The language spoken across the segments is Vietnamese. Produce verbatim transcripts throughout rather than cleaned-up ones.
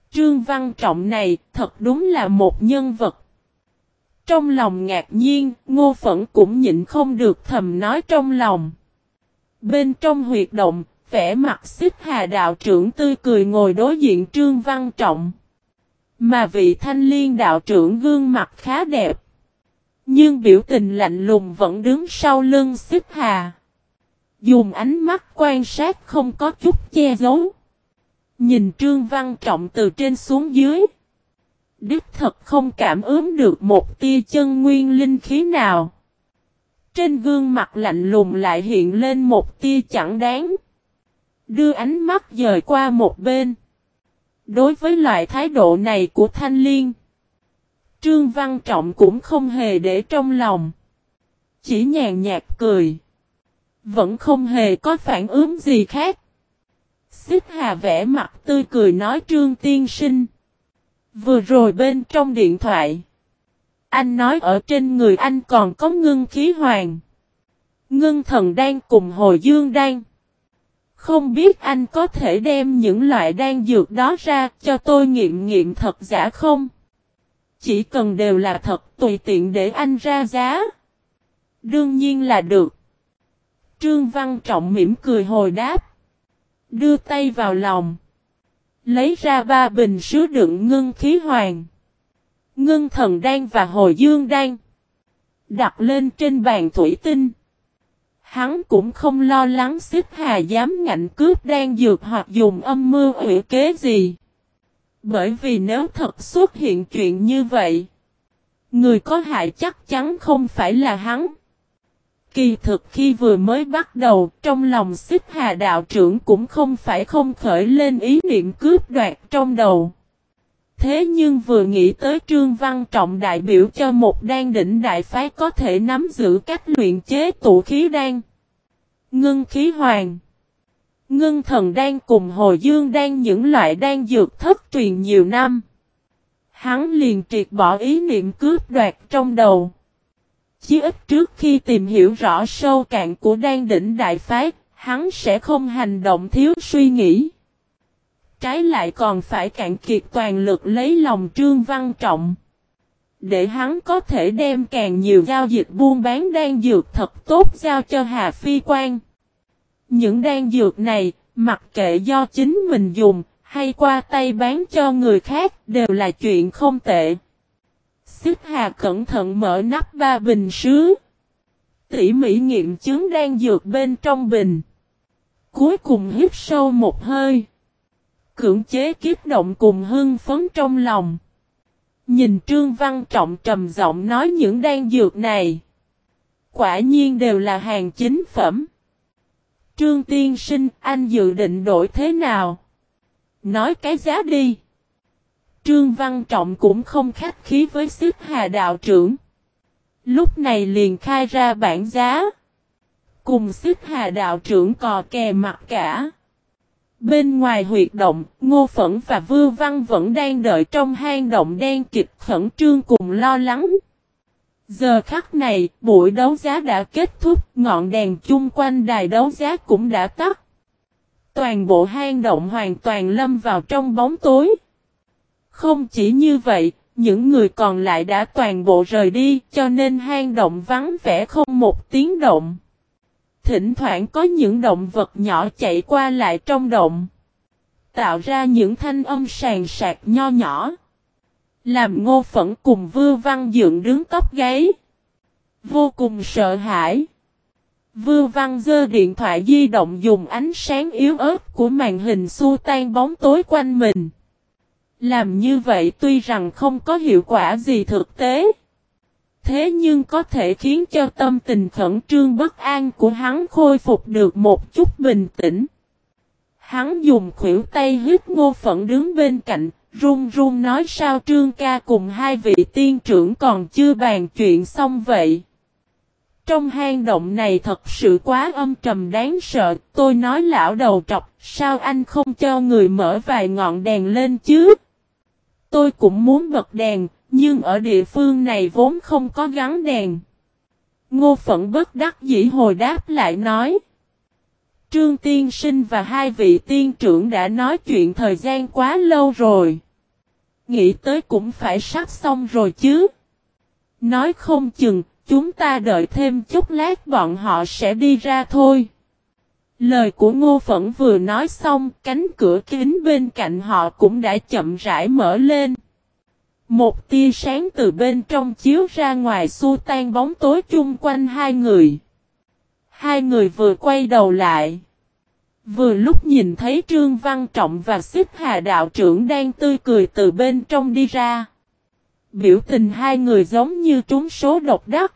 Trương Văn Trọng này thật đúng là một nhân vật. Trong lòng ngạc nhiên, Ngô Phẫn cũng nhịn không được thầm nói trong lòng. Bên trong huyệt động, vẻ mặt Xích Hà đạo trưởng tươi cười ngồi đối diện Trương Văn Trọng. Mà vị Thanh Liên đạo trưởng gương mặt khá đẹp. Nhưng biểu tình lạnh lùng vẫn đứng sau lưng Xích Hà. Dùng ánh mắt quan sát không có chút che giấu. Nhìn Trương Văn Trọng từ trên xuống dưới. Đích thật không cảm ứng được một tia chân nguyên linh khí nào. Trên gương mặt lạnh lùng lại hiện lên một tia chẳng đáng. Đưa ánh mắt dời qua một bên. Đối với loại thái độ này của Thanh Liên, Trương Văn Trọng cũng không hề để trong lòng. Chỉ nhàn nhạt cười. Vẫn không hề có phản ứng gì khác. Xích Hà vẽ mặt tươi cười nói Trương tiên sinh. Vừa rồi bên trong điện thoại, anh nói ở trên người anh còn có ngưng khí hoàng, ngưng thần đan cùng hồi dương đan. Không biết anh có thể đem những loại đan dược đó ra cho tôi nghiệm nghiệm thật giả không? Chỉ cần đều là thật, tùy tiện để anh ra giá. Đương nhiên là được. Trương Văn Trọng mỉm cười hồi đáp. Đưa tay vào lòng. Lấy ra ba bình sứ đựng ngưng khí hoàng, ngưng thần đan và hồi dương đan. Đặt lên trên bàn thủy tinh. Hắn cũng không lo lắng Xích Hà dám ngạnh cướp đan dược hoặc dùng âm mưu ủy kế gì. Bởi vì nếu thật xuất hiện chuyện như vậy, người có hại chắc chắn không phải là hắn. Kỳ thực khi vừa mới bắt đầu, trong lòng Xích Hà đạo trưởng cũng không phải không khởi lên ý niệm cướp đoạt trong đầu. Thế nhưng vừa nghĩ tới Trương Văn Trọng đại biểu cho một đan đỉnh đại phái có thể nắm giữ cách luyện chế tụ khí đan, ngưng khí hoàng, ngưng thần đan cùng hồi dương đan, những loại đan dược thất truyền nhiều năm, hắn liền triệt bỏ ý niệm cướp đoạt trong đầu. Chí ít trước khi tìm hiểu rõ sâu cạn của đan đỉnh đại phái, hắn sẽ không hành động thiếu suy nghĩ. Trái lại còn phải cạn kiệt toàn lực lấy lòng Trương Văn Trọng. Để hắn có thể đem càng nhiều giao dịch buôn bán đan dược thật tốt giao cho Hà Phi Quan. Những đan dược này, mặc kệ do chính mình dùng, hay qua tay bán cho người khác, đều là chuyện không tệ. Xích Hà cẩn thận mở nắp ba bình sứ. Tỉ mỉ nghiệm chứng đan dược bên trong bình. Cuối cùng hít sâu một hơi. Cưỡng chế kiếp động cùng hưng phấn trong lòng. Nhìn Trương Văn Trọng trầm giọng nói những đan dược này. Quả nhiên đều là hàng chính phẩm. Trương tiên sinh, anh dự định đổi thế nào? Nói cái giá đi. Trương Văn Trọng cũng không khách khí với Xích Hà đạo trưởng. Lúc này liền khai ra bản giá. Cùng Xích Hà đạo trưởng cò kè mặt cả. Bên ngoài huyệt động, Ngô Phẫn và Vưu Văn vẫn đang đợi trong hang động đen kịch khẩn trương cùng lo lắng. Giờ khắc này, buổi đấu giá đã kết thúc, ngọn đèn chung quanh đài đấu giá cũng đã tắt. Toàn bộ hang động hoàn toàn lâm vào trong bóng tối. Không chỉ như vậy, những người còn lại đã toàn bộ rời đi, cho nên hang động vắng vẻ không một tiếng động. Thỉnh thoảng có những động vật nhỏ chạy qua lại trong động, tạo ra những thanh âm sàn sạc nho nhỏ. Làm Ngô Phẫn cùng Vưu Văn dựng đứng tóc gáy. Vô cùng sợ hãi. Vưu Văn giơ điện thoại di động dùng ánh sáng yếu ớt của màn hình xua tan bóng tối quanh mình. Làm như vậy tuy rằng không có hiệu quả gì thực tế. Thế nhưng có thể khiến cho tâm tình khẩn trương bất an của hắn khôi phục được một chút bình tĩnh. Hắn dùng khuỷu tay hít Ngô Phẫn đứng bên cạnh, run run nói sao Trương ca cùng hai vị tiên trưởng còn chưa bàn chuyện xong vậy. Trong hang động này thật sự quá âm trầm đáng sợ, tôi nói lão đầu trọc, sao anh không cho người mở vài ngọn đèn lên chứ? Tôi cũng muốn bật đèn, nhưng ở địa phương này vốn không có gắn đèn. Ngô Phẫn bất đắc dĩ hồi đáp lại nói. Trương tiên sinh và hai vị tiên trưởng đã nói chuyện thời gian quá lâu rồi. Nghĩ tới cũng phải sắp xong rồi chứ. Nói không chừng, chúng ta đợi thêm chút lát bọn họ sẽ đi ra thôi. Lời của Ngô Phẫn vừa nói xong, cánh cửa kính bên cạnh họ cũng đã chậm rãi mở lên. Một tia sáng từ bên trong chiếu ra ngoài xua tan bóng tối chung quanh hai người. Hai người vừa quay đầu lại. Vừa lúc nhìn thấy Trương Văn Trọng và Xích Hà đạo trưởng đang tươi cười từ bên trong đi ra. Biểu tình hai người giống như trúng số độc đắc.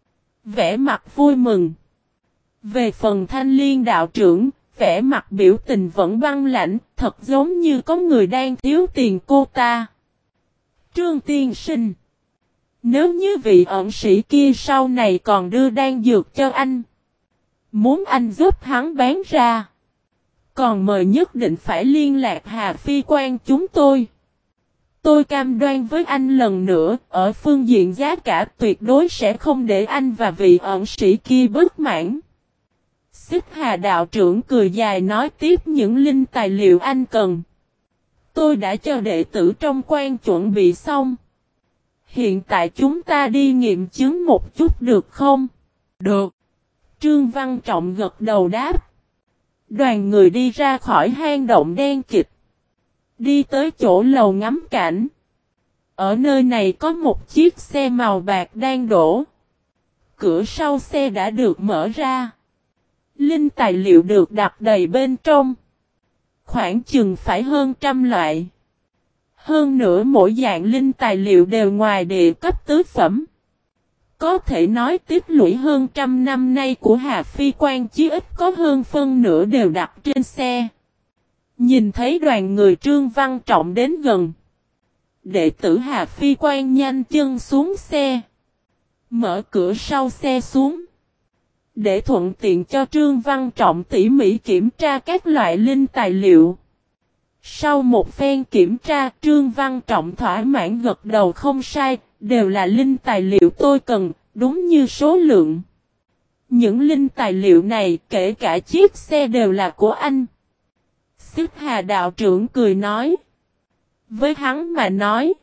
Vẻ mặt vui mừng. Về phần Thanh Liên đạo trưởng, vẻ mặt biểu tình vẫn băng lãnh, thật giống như có người đang thiếu tiền cô ta. Trương tiên sinh. Nếu như vị ẩn sĩ kia sau này còn đưa đan dược cho anh. Muốn anh giúp hắn bán ra. Còn mời nhất định phải liên lạc Hà Phi Quan chúng tôi. Tôi cam đoan với anh lần nữa, ở phương diện giá cả tuyệt đối sẽ không để anh và vị ẩn sĩ kia bất mãn. Xích Hà đạo trưởng cười dài nói tiếp những linh tài liệu anh cần. Tôi đã cho đệ tử trong quan chuẩn bị xong. Hiện tại chúng ta đi nghiệm chứng một chút được không? Được. Trương Văn Trọng gật đầu đáp. Đoàn người đi ra khỏi hang động đen kịt. Đi tới chỗ lầu ngắm cảnh. Ở nơi này có một chiếc xe màu bạc đang đổ. Cửa sau xe đã được mở ra. Linh tài liệu được đặt đầy bên trong. Khoảng chừng phải hơn trăm loại. Hơn nữa mỗi dạng linh tài liệu đều ngoài địa cấp tứ phẩm. Có thể nói tiếp lũy hơn trăm năm nay của Hà Phi Quan chí ít có hơn phân nửa đều đặt trên xe. Nhìn thấy đoàn người Trương Văn Trọng đến gần. Đệ tử Hà Phi Quan nhanh chân xuống xe. Mở cửa sau xe xuống. Để thuận tiện cho Trương Văn Trọng tỉ mỉ kiểm tra các loại linh tài liệu. Sau một phen kiểm tra, Trương Văn Trọng thỏa mãn gật đầu không sai, đều là linh tài liệu tôi cần, đúng như số lượng. Những linh tài liệu này, kể cả chiếc xe đều là của anh. Xích Hà đạo trưởng cười nói. Với hắn mà nói,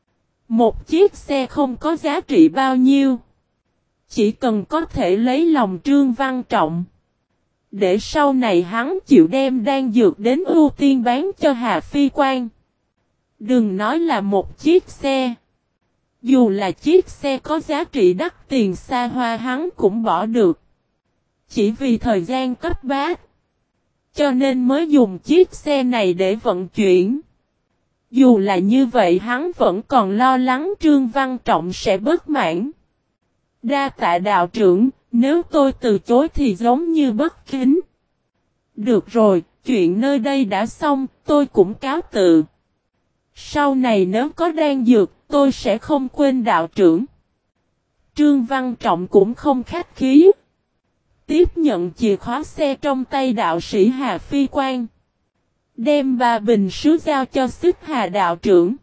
một chiếc xe không có giá trị bao nhiêu. Chỉ cần có thể lấy lòng Trương Văn Trọng. Để sau này hắn chịu đem đan dược đến ưu tiên bán cho Hà Phi Quan. Đừng nói là một chiếc xe. Dù là chiếc xe có giá trị đắt tiền xa hoa hắn cũng bỏ được. Chỉ vì thời gian cấp bách. Cho nên mới dùng chiếc xe này để vận chuyển. Dù là như vậy hắn vẫn còn lo lắng Trương Văn Trọng sẽ bất mãn. Đa tạ đạo trưởng, nếu tôi từ chối thì giống như bất kính. Được rồi, chuyện nơi đây đã xong, tôi cũng cáo từ. Sau này nếu có đan dược, tôi sẽ không quên đạo trưởng. Trương Văn Trọng cũng không khách khí. Tiếp nhận chìa khóa xe trong tay đạo sĩ Hà Phi Quan. Đem ba bình sứ giao cho Xích Hà đạo trưởng.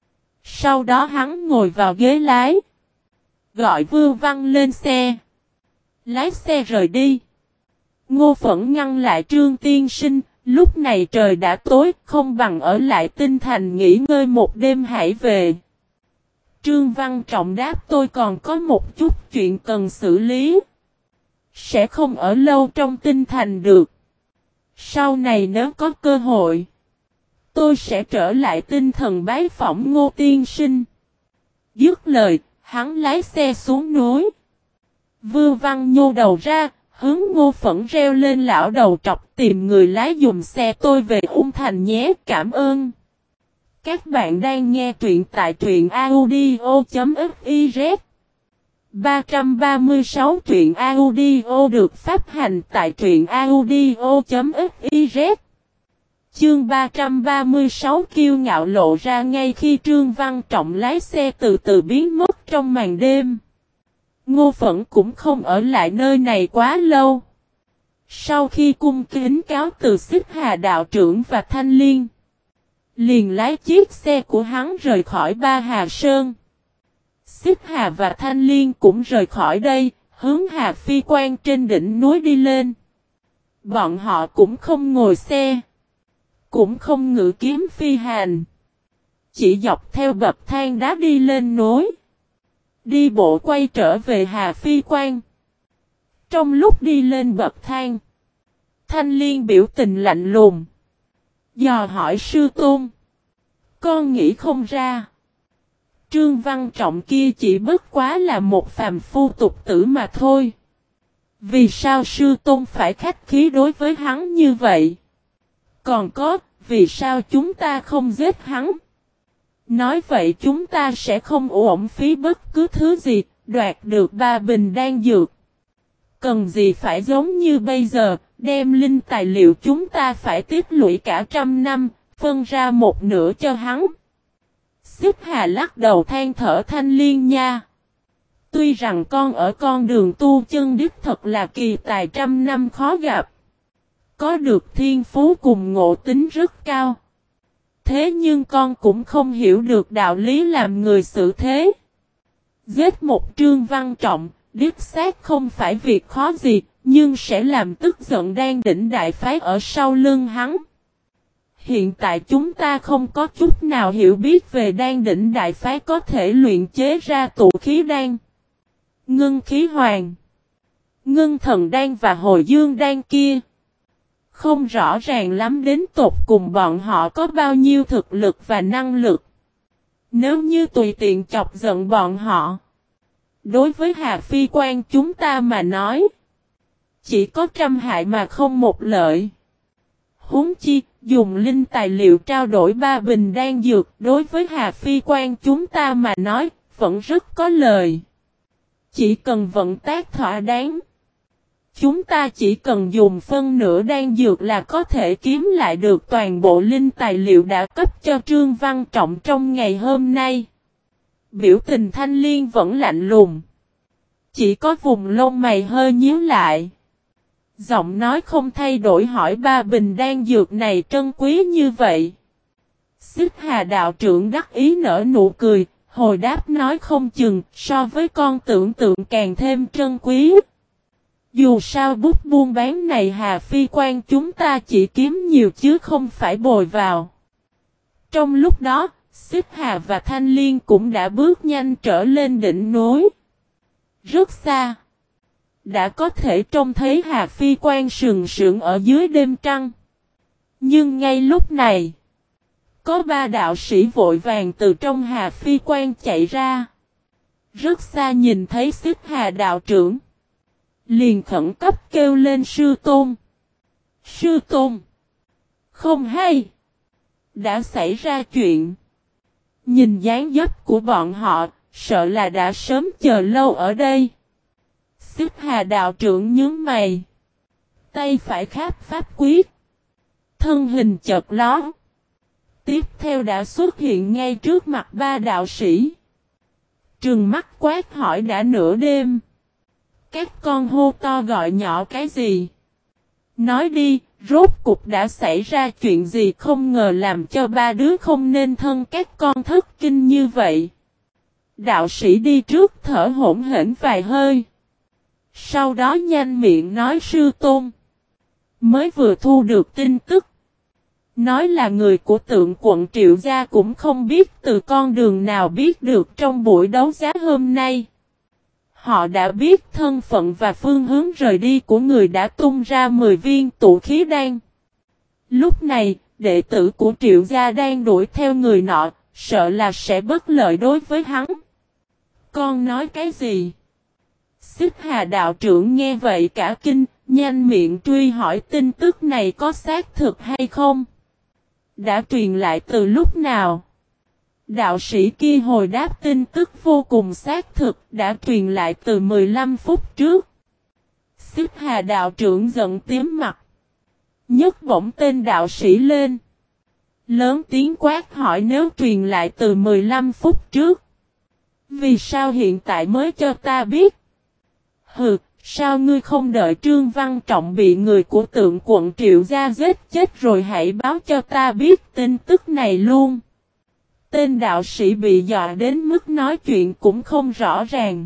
Sau đó hắn ngồi vào ghế lái. Gọi Vưu Văn lên xe. Lái xe rời đi. Ngô Phẫn ngăn lại Trương tiên sinh. Lúc này trời đã tối, không bằng ở lại Tinh Thành nghỉ ngơi một đêm hãy về. Trương Văn Trọng đáp tôi còn có một chút chuyện cần xử lý. Sẽ không ở lâu trong Tinh Thành được. Sau này nếu có cơ hội, tôi sẽ trở lại Tinh Thần bái phỏng Ngô tiên sinh. Dứt lời, hắn lái xe xuống núi. Vưu Văn nhô đầu ra, hướng Ngô Phẫn reo lên lão đầu trọc tìm người lái dùng xe tôi về Ung Thành nhé, cảm ơn. Các bạn đang nghe truyện tại truyện audio.fiz. ba trăm ba mươi sáu truyện audio được phát hành tại truyện audio.fiz. Chương ba trăm ba mươi sáu kiêu ngạo lộ ra ngay khi Trương Văn Trọng lái xe từ từ biến mất trong màn đêm. Ngô Phẫn cũng không ở lại nơi này quá lâu. Sau khi cung kính cáo từ Xích Hà đạo trưởng và Thanh Liên, liền lái chiếc xe của hắn rời khỏi Ba Hà Sơn. Xích Hà và Thanh Liên cũng rời khỏi đây, hướng Hà Phi Quan trên đỉnh núi đi lên. Bọn họ cũng không ngồi xe, cũng không ngự kiếm phi hành. chỉ dọc theo bậc thang đá đi lên núi. Đi bộ quay trở về Hà Phi Quan. Trong lúc đi lên bậc thang, Thanh Liên biểu tình lạnh lùng. Dò hỏi sư tôn. Con nghĩ không ra. Trương Văn Trọng kia chỉ bất quá là một phàm phu tục tử mà thôi. Vì sao sư tôn phải khách khí đối với hắn như vậy? Còn có, vì sao chúng ta không giết hắn? Nói vậy chúng ta sẽ không uổng phí bất cứ thứ gì, đoạt được ba bình đan dược. Cần gì phải giống như bây giờ, đem linh tài liệu chúng ta phải tiếp lũy cả trăm năm, phân ra một nửa cho hắn. Xích Hà lắc đầu than thở Thanh Liên nha. Tuy rằng con ở con đường tu chân đích thật là kỳ tài trăm năm khó gặp. Có được thiên phú cùng ngộ tính rất cao. Thế nhưng con cũng không hiểu được đạo lý làm người xử thế. Giết một Trương Văn Trọng, đích xác không phải việc khó gì, nhưng sẽ làm tức giận Đan Đỉnh đại phái ở sau lưng hắn. Hiện tại chúng ta không có chút nào hiểu biết về Đan Đỉnh đại phái có thể luyện chế ra tụ khí đan, ngưng khí hoàng, ngưng thần đan và hồi dương đan kia. Không rõ ràng lắm đến tột cùng bọn họ có bao nhiêu thực lực và năng lực. Nếu như tùy tiện chọc giận bọn họ, đối với Hà Phi Quan chúng ta mà nói, chỉ có trăm hại mà không một lợi. Huống chi, dùng linh tài liệu trao đổi ba bình đan dược đối với Hà Phi Quan chúng ta mà nói, vẫn rất có lời. Chỉ cần vận tác thỏa đáng. Chúng ta chỉ cần dùng phân nửa đan dược là có thể kiếm lại được toàn bộ linh tài liệu đã cấp cho Trương Văn Trọng trong ngày hôm nay. Biểu tình Thanh Liên vẫn lạnh lùng. Chỉ có vùng lông mày hơi nhíu lại. Giọng nói không thay đổi hỏi ba bình đan dược này trân quý như vậy. Xích Hà đạo trưởng đắc ý nở nụ cười, hồi đáp nói không chừng so với con tưởng tượng càng thêm trân quý. Dù sao bút buôn bán này Hà Phi Quan chúng ta chỉ kiếm nhiều chứ không phải bồi vào. Trong lúc đó, Xích Hà và Thanh Liên cũng đã bước nhanh trở lên đỉnh núi. Rất xa. Đã có thể trông thấy Hà Phi Quan sừng sững ở dưới đêm trăng. Nhưng ngay lúc này, có ba đạo sĩ vội vàng từ trong Hà Phi Quan chạy ra. Rất xa nhìn thấy Xích Hà đạo trưởng. Liền khẩn cấp kêu lên sư tôn. Sư tôn. Không hay. Đã xảy ra chuyện. Nhìn dáng dấp của bọn họ, sợ là đã sớm chờ lâu ở đây. Xích Hà đạo trưởng nhướng mày. Tay phải kháp pháp quyết. Thân hình chợt lóe. Tiếp theo đã xuất hiện ngay trước mặt ba đạo sĩ. Trừng mắt quát hỏi đã nửa đêm. Các con hô to gọi nhỏ cái gì? Nói đi, rốt cục đã xảy ra chuyện gì không ngờ làm cho ba đứa không nên thân các con thất kinh như vậy. Đạo sĩ đi trước thở hổn hển vài hơi. Sau đó nhanh miệng nói sư tôn. Mới vừa thu được tin tức. Nói là người của tượng quận Triệu Gia cũng không biết từ con đường nào biết được trong buổi đấu giá hôm nay. Họ đã biết thân phận và phương hướng rời đi của người đã tung ra mười viên tụ khí đan. Lúc này, đệ tử của Triệu Gia đang đuổi theo người nọ, sợ là sẽ bất lợi đối với hắn. Con nói cái gì? Xích Hà đạo trưởng nghe vậy cả kinh, nhanh miệng truy hỏi tin tức này có xác thực hay không? Đã truyền lại từ lúc nào? Đạo sĩ kia hồi đáp tin tức vô cùng xác thực đã truyền lại từ mười lăm phút trước. Xích Hà đạo trưởng giận tím mặt. Nhấc bổng tên đạo sĩ lên. Lớn tiếng quát hỏi nếu truyền lại từ mười lăm phút trước. Vì sao hiện tại mới cho ta biết? Hừ, sao ngươi không đợi Trương Văn Trọng bị người của tượng quận Triệu Gia giết chết rồi hãy báo cho ta biết tin tức này luôn. Tên đạo sĩ bị dọa đến mức nói chuyện cũng không rõ ràng.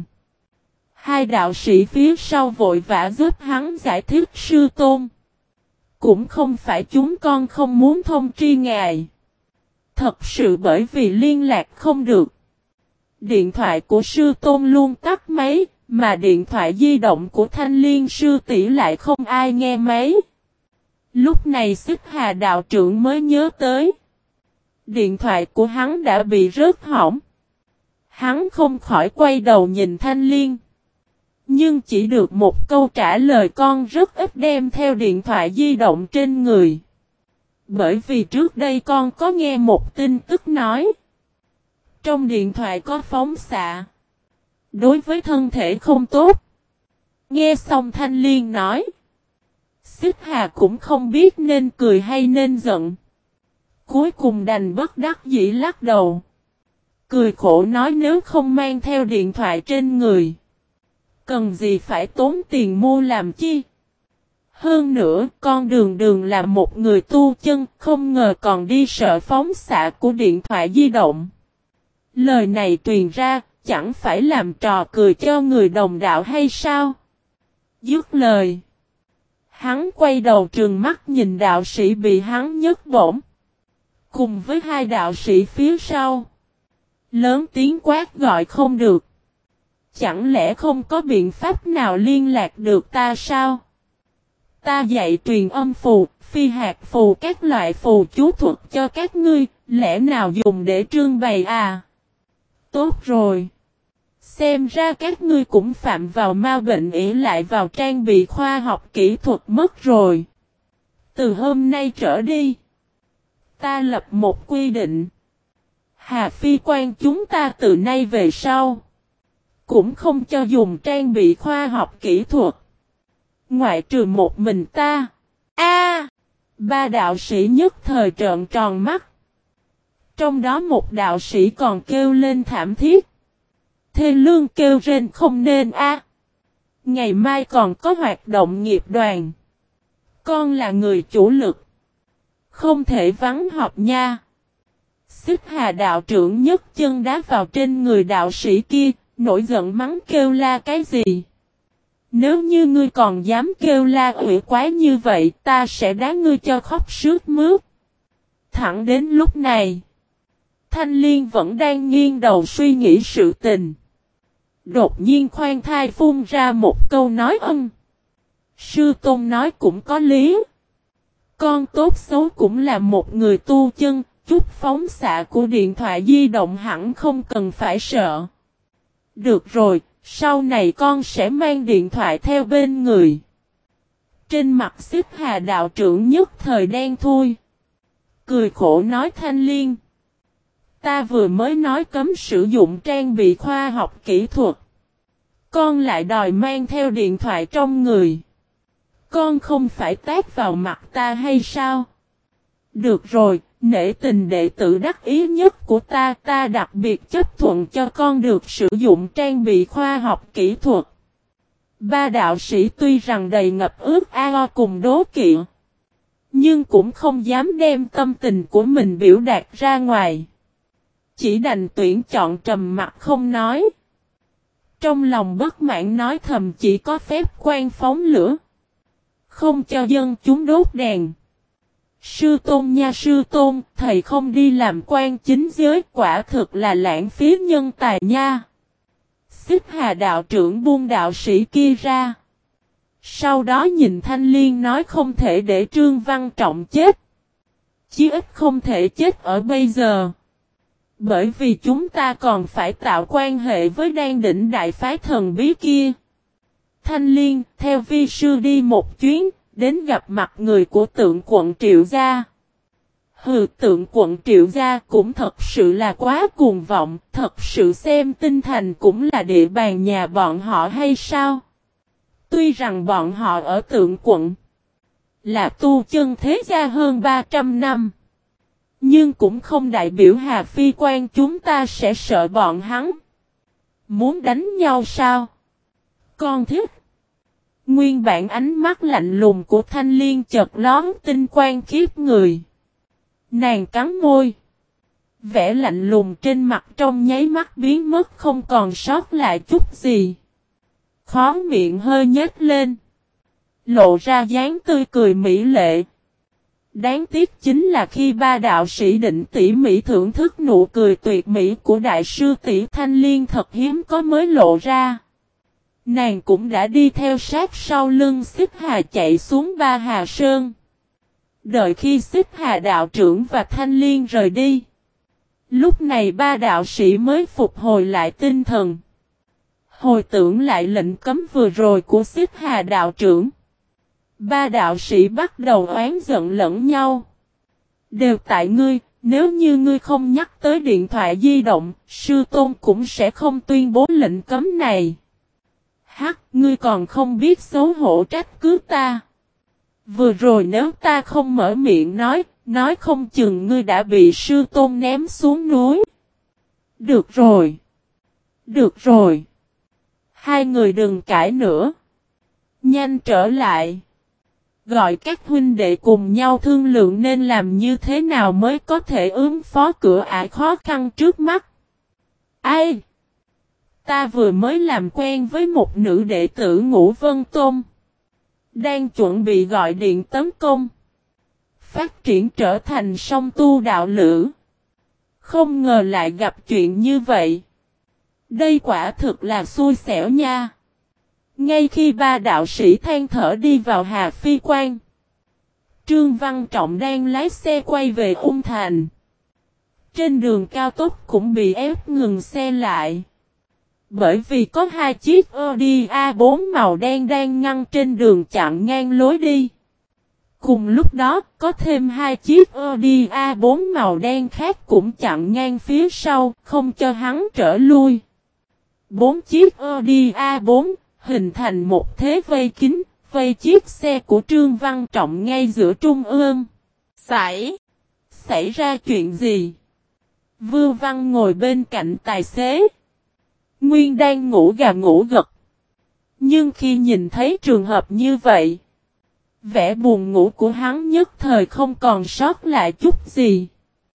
Hai đạo sĩ phía sau vội vã giúp hắn giải thích sư tôn. Cũng không phải chúng con không muốn thông tri ngài. Thật sự bởi vì liên lạc không được. Điện thoại của sư tôn luôn tắt máy, mà điện thoại di động của Thanh Liên sư tỷ lại không ai nghe máy. Lúc này Xích Hà đạo trưởng mới nhớ tới. Điện thoại của hắn đã bị rớt hỏng. Hắn không khỏi quay đầu nhìn Thanh Liên. Nhưng chỉ được một câu trả lời con rất ít đem theo điện thoại di động trên người. Bởi vì trước đây con có nghe một tin tức nói. Trong điện thoại có phóng xạ. Đối với thân thể không tốt. Nghe xong Thanh Liên nói. Xích Hà cũng không biết nên cười hay nên giận. Cuối cùng đành bất đắc dĩ lắc đầu. Cười khổ nói nếu không mang theo điện thoại trên người. Cần gì phải tốn tiền mua làm chi? Hơn nữa con đường đường là một người tu chân, không ngờ còn đi sợ phóng xạ của điện thoại di động. Lời này truyền ra, chẳng phải làm trò cười cho người đồng đạo hay sao? Dứt lời. Hắn quay đầu trừng mắt nhìn đạo sĩ bị hắn nhấc bổng. Cùng với hai đạo sĩ phía sau. Lớn tiếng quát gọi không được. Chẳng lẽ không có biện pháp nào liên lạc được ta sao? Ta dạy truyền âm phù, phi hạt phù các loại phù chú thuật cho các ngươi, lẽ nào dùng để trưng bày à? Tốt rồi. Xem ra các ngươi cũng phạm vào ma bệnh ỷ lại vào trang bị khoa học kỹ thuật mất rồi. Từ hôm nay trở đi, ta lập một quy định. Hà Phi quan chúng ta từ nay về sau, cũng không cho dùng trang bị khoa học kỹ thuật. Ngoại trừ một mình ta. A! Ba đạo sĩ nhất thời trợn tròn mắt. Trong đó một đạo sĩ còn kêu lên thảm thiết. Thê lương kêu rên không nên a. Ngày mai còn có hoạt động nghiệp đoàn. Con là người chủ lực. Không thể vắng họp nha. Xích Hà đạo trưởng nhấc chân đá vào trên người đạo sĩ kia, nổi giận mắng kêu la cái gì? Nếu như ngươi còn dám kêu la ủy quái như vậy, ta sẽ đá ngươi cho khóc sướt mướt. Thẳng đến lúc này, Thanh Liên vẫn đang nghiêng đầu suy nghĩ sự tình. Đột nhiên khoan thai phun ra một câu nói ân. Sư Tôn nói cũng có lý. Con tốt xấu cũng là một người tu chân, chút phóng xạ của điện thoại di động hẳn không cần phải sợ. Được rồi, sau này con sẽ mang điện thoại theo bên người. Trên mặt Xích Hà đạo trưởng nhất thời đen thui. Cười khổ nói Thanh Liên. Ta vừa mới nói cấm sử dụng trang bị khoa học kỹ thuật. Con lại đòi mang theo điện thoại trong người. Con không phải tát vào mặt ta hay sao? Được rồi, nể tình đệ tử đắc ý nhất của ta, ta đặc biệt chấp thuận cho con được sử dụng trang bị khoa học kỹ thuật. Ba đạo sĩ tuy rằng đầy ngập ước ao cùng đố kỵ, nhưng cũng không dám đem tâm tình của mình biểu đạt ra ngoài. Chỉ đành tuyển chọn trầm mặt không nói. Trong lòng bất mãn nói thầm chỉ có phép quan phóng lửa. Không cho dân chúng đốt đèn. Sư Tôn nha Sư Tôn, thầy không đi làm quan chính giới quả thực là lãng phí nhân tài nha. Xích Hà đạo trưởng buông đạo sĩ kia ra. Sau đó nhìn Thanh Liên nói không thể để Trương Văn Trọng chết. Chí ít không thể chết ở bây giờ. Bởi vì chúng ta còn phải tạo quan hệ với đan đỉnh đại phái thần bí kia. Thanh Liên theo vi sư đi một chuyến, đến gặp mặt người của tượng quận Triệu Gia. Hừ, tượng quận Triệu Gia cũng thật sự là quá cuồng vọng, thật sự xem Tinh Thành cũng là địa bàn nhà bọn họ hay sao? Tuy rằng bọn họ ở tượng quận là tu chân thế gia hơn ba trăm năm, nhưng cũng không đại biểu Hà Phi quan chúng ta sẽ sợ bọn hắn. Muốn đánh nhau sao? Con thích. Nguyên bản ánh mắt lạnh lùng của Thanh Liên chợt lón tinh quang khiếp người. Nàng cắn môi. Vẻ lạnh lùng trên mặt trong nháy mắt biến mất không còn sót lại chút gì. Khóe miệng hơi nhếch lên. Lộ ra dáng tươi cười mỹ lệ. Đáng tiếc chính là khi ba đạo sĩ định tỉ mỉ thưởng thức nụ cười tuyệt mỹ của đại sư tỷ Thanh Liên thật hiếm có mới lộ ra. Nàng cũng đã đi theo sát sau lưng Xích Hà chạy xuống Ba Hà Sơn. Đợi khi Xích Hà đạo trưởng và Thanh Liên rời đi. Lúc này ba đạo sĩ mới phục hồi lại tinh thần. Hồi tưởng lại lệnh cấm vừa rồi của Xích Hà đạo trưởng. Ba đạo sĩ bắt đầu oán giận lẫn nhau. Đều tại ngươi, nếu như ngươi không nhắc tới điện thoại di động, sư tôn cũng sẽ không tuyên bố lệnh cấm này. Hắc, ngươi còn không biết xấu hổ trách cứ ta. Vừa rồi nếu ta không mở miệng nói, nói không chừng ngươi đã bị sư tôn ném xuống núi. Được rồi. Được rồi. Hai người đừng cãi nữa. Nhanh trở lại. Gọi các huynh đệ cùng nhau thương lượng nên làm như thế nào mới có thể ứng phó cửa ải khó khăn trước mắt. Ai? Ta vừa mới làm quen với một nữ đệ tử Ngũ Vân Tôn. Đang chuẩn bị gọi điện tấn công. Phát triển trở thành song tu đạo lữ. Không ngờ lại gặp chuyện như vậy. Đây quả thực là xui xẻo nha. Ngay khi ba đạo sĩ than thở đi vào Hà Phi Quan. Trương Văn Trọng đang lái xe quay về Ung Thành. Trên đường cao tốc cũng bị ép ngừng xe lại. Bởi vì có hai chiếc Audi a bốn màu đen đang ngăn trên đường chặn ngang lối đi. Cùng lúc đó, có thêm hai chiếc Audi a bốn màu đen khác cũng chặn ngang phía sau, không cho hắn trở lui. Bốn chiếc Audi a bốn hình thành một thế vây kín, vây chiếc xe của Trương Văn Trọng ngay giữa trung ương. Xảy! Xảy ra chuyện gì? Vưu Văn ngồi bên cạnh tài xế. Nguyên đang ngủ gà ngủ gật. Nhưng khi nhìn thấy trường hợp như vậy, vẻ buồn ngủ của hắn nhất thời không còn sót lại chút gì.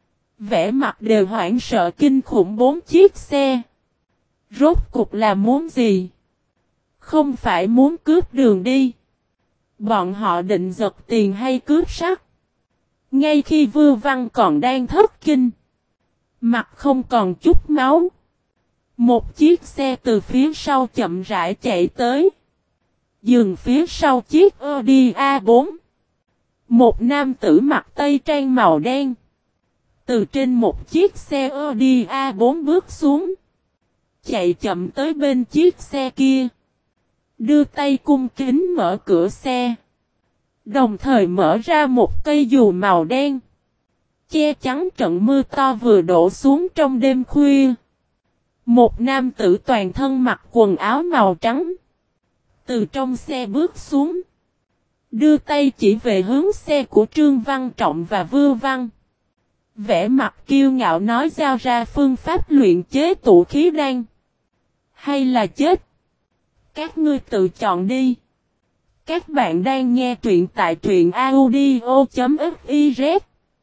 Vẻ mặt đều hoảng sợ kinh khủng bốn chiếc xe. Rốt cục là muốn gì? Không phải muốn cướp đường đi. Bọn họ định giật tiền hay cướp sắt? Ngay khi Vưu Văn còn đang thất kinh, mặt không còn chút máu, một chiếc xe từ phía sau chậm rãi chạy tới. Dừng phía sau chiếc Audi a bốn. Một nam tử mặc tây trang màu đen. Từ trên một chiếc xe Audi a bốn bước xuống. Chạy chậm tới bên chiếc xe kia. Đưa tay cung kính mở cửa xe. Đồng thời mở ra một cây dù màu đen. Che chắn trận mưa to vừa đổ xuống trong đêm khuya. Một nam tử toàn thân mặc quần áo màu trắng. Từ trong xe bước xuống. Đưa tay chỉ về hướng xe của Trương Văn Trọng và Vưu Văn. Vẻ mặt kiêu ngạo nói giao ra phương pháp luyện chế tụ khí đan. Hay là chết? Các ngươi tự chọn đi. Các bạn đang nghe truyện tại truyện audio.fiz.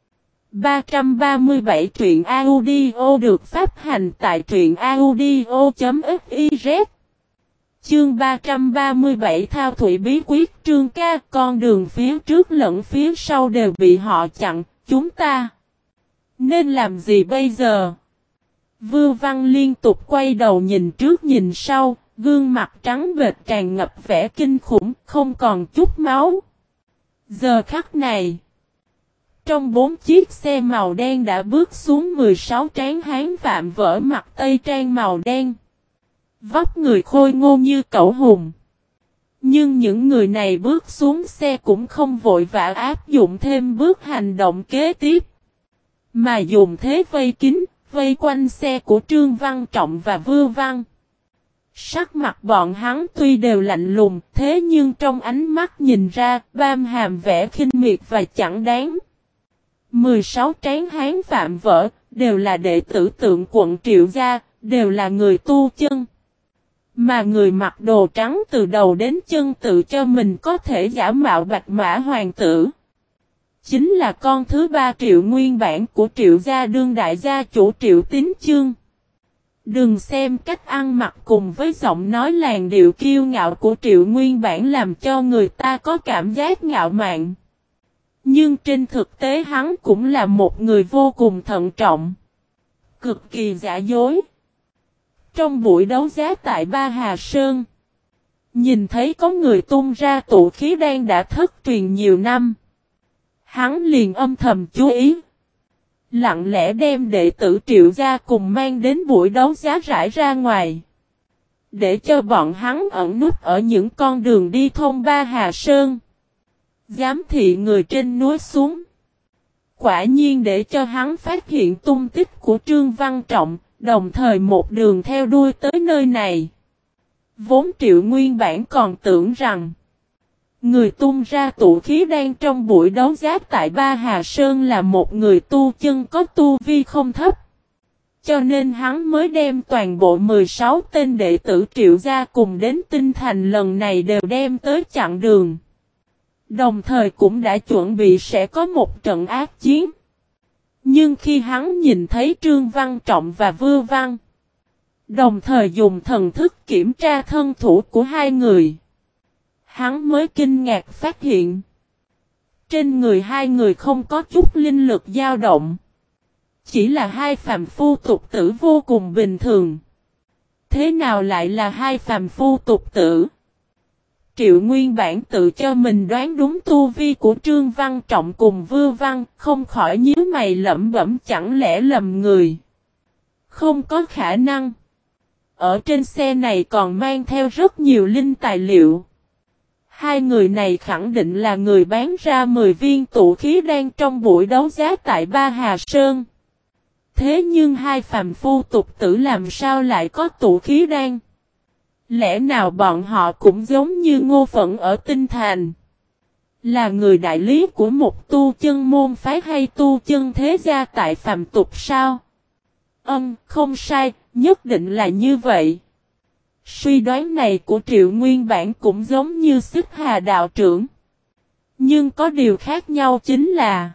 ba trăm ba mươi bảy truyện audio được phát hành tại truyện audio.fiz. Chương ba trăm ba mươi bảy Thao Thủy Bí Quyết. Trương ca, con đường phía trước lẫn phía sau đều bị họ chặn, chúng ta nên làm gì bây giờ? Vưu Văn liên tục quay đầu nhìn trước nhìn sau, gương mặt trắng bệch tràn ngập vẻ kinh khủng, không còn chút máu. Giờ khắc này, trong bốn chiếc xe màu đen đã bước xuống mười sáu tráng hán vạm vỡ mặt tây trang màu đen. Vóc người khôi ngô như cẩu hùng. Nhưng những người này bước xuống xe cũng không vội vã áp dụng thêm bước hành động kế tiếp. Mà dùng thế vây kín, vây quanh xe của Trương Văn Trọng và Vưu Văn. Sắc mặt bọn hắn tuy đều lạnh lùng, thế nhưng trong ánh mắt nhìn ra, bam hàm vẻ khinh miệt và chẳng đáng. mười sáu tráng hán phạm vỡ, đều là đệ tử tượng quận Triệu Gia, đều là người tu chân. Mà người mặc đồ trắng từ đầu đến chân tự cho mình có thể giả mạo Bạch Mã Hoàng tử. Chính là con thứ ba Triệu nguyên bản của Triệu Gia đương đại gia chủ Triệu Tín Chương. Đừng xem cách ăn mặc cùng với giọng nói làn điệu kiêu ngạo của Triệu nguyên bản làm cho người ta có cảm giác ngạo mạn. Nhưng trên thực tế hắn cũng là một người vô cùng thận trọng. Cực kỳ giả dối. Trong buổi đấu giá tại Ba Hà Sơn, nhìn thấy có người tung ra tụ khí đan đã thất truyền nhiều năm. Hắn liền âm thầm chú ý. Lặng lẽ đem đệ tử Triệu gia cùng mang đến buổi đấu giá rải ra ngoài. Để cho bọn hắn ẩn núp ở những con đường đi thông Ba Hà Sơn. Giám thị người trên núi xuống. Quả nhiên để cho hắn phát hiện tung tích của Trương Văn Trọng, đồng thời một đường theo đuôi tới nơi này. Vốn Triệu nguyên bản còn tưởng rằng người tung ra tụ khí đan trong buổi đấu giá tại Ba Hà Sơn là một người tu chân có tu vi không thấp. Cho nên hắn mới đem toàn bộ mười sáu tên đệ tử Triệu gia cùng đến Tinh Thành lần này đều đem tới chặn đường. Đồng thời cũng đã chuẩn bị sẽ có một trận ác chiến. Nhưng khi hắn nhìn thấy Trương Văn Trọng và Vưu Văn, đồng thời dùng thần thức kiểm tra thân thủ của hai người, hắn mới kinh ngạc phát hiện trên người hai người không có chút linh lực dao động. Chỉ là hai phàm phu tục tử vô cùng bình thường. Thế nào lại là hai phàm phu tục tử? Triệu nguyên bản tự cho mình đoán đúng tu vi của Trương Văn Trọng cùng Vưu Văn, không khỏi nhíu mày lẩm bẩm chẳng lẽ lầm người. Không có khả năng. Ở trên xe này còn mang theo rất nhiều linh tài liệu. Hai người này khẳng định là người bán ra mười viên tụ khí đan trong buổi đấu giá tại Ba Hà Sơn. Thế nhưng hai phàm phu tục tử làm sao lại có tụ khí đan? Lẽ nào bọn họ cũng giống như Ngô Phận ở Tinh Thành? Là người đại lý của một tu chân môn phái hay tu chân thế gia tại phàm tục sao? Ừm, không sai, nhất định là như vậy. Suy đoán này của Triệu nguyên bản cũng giống như Xích Hà đạo trưởng. Nhưng có điều khác nhau chính là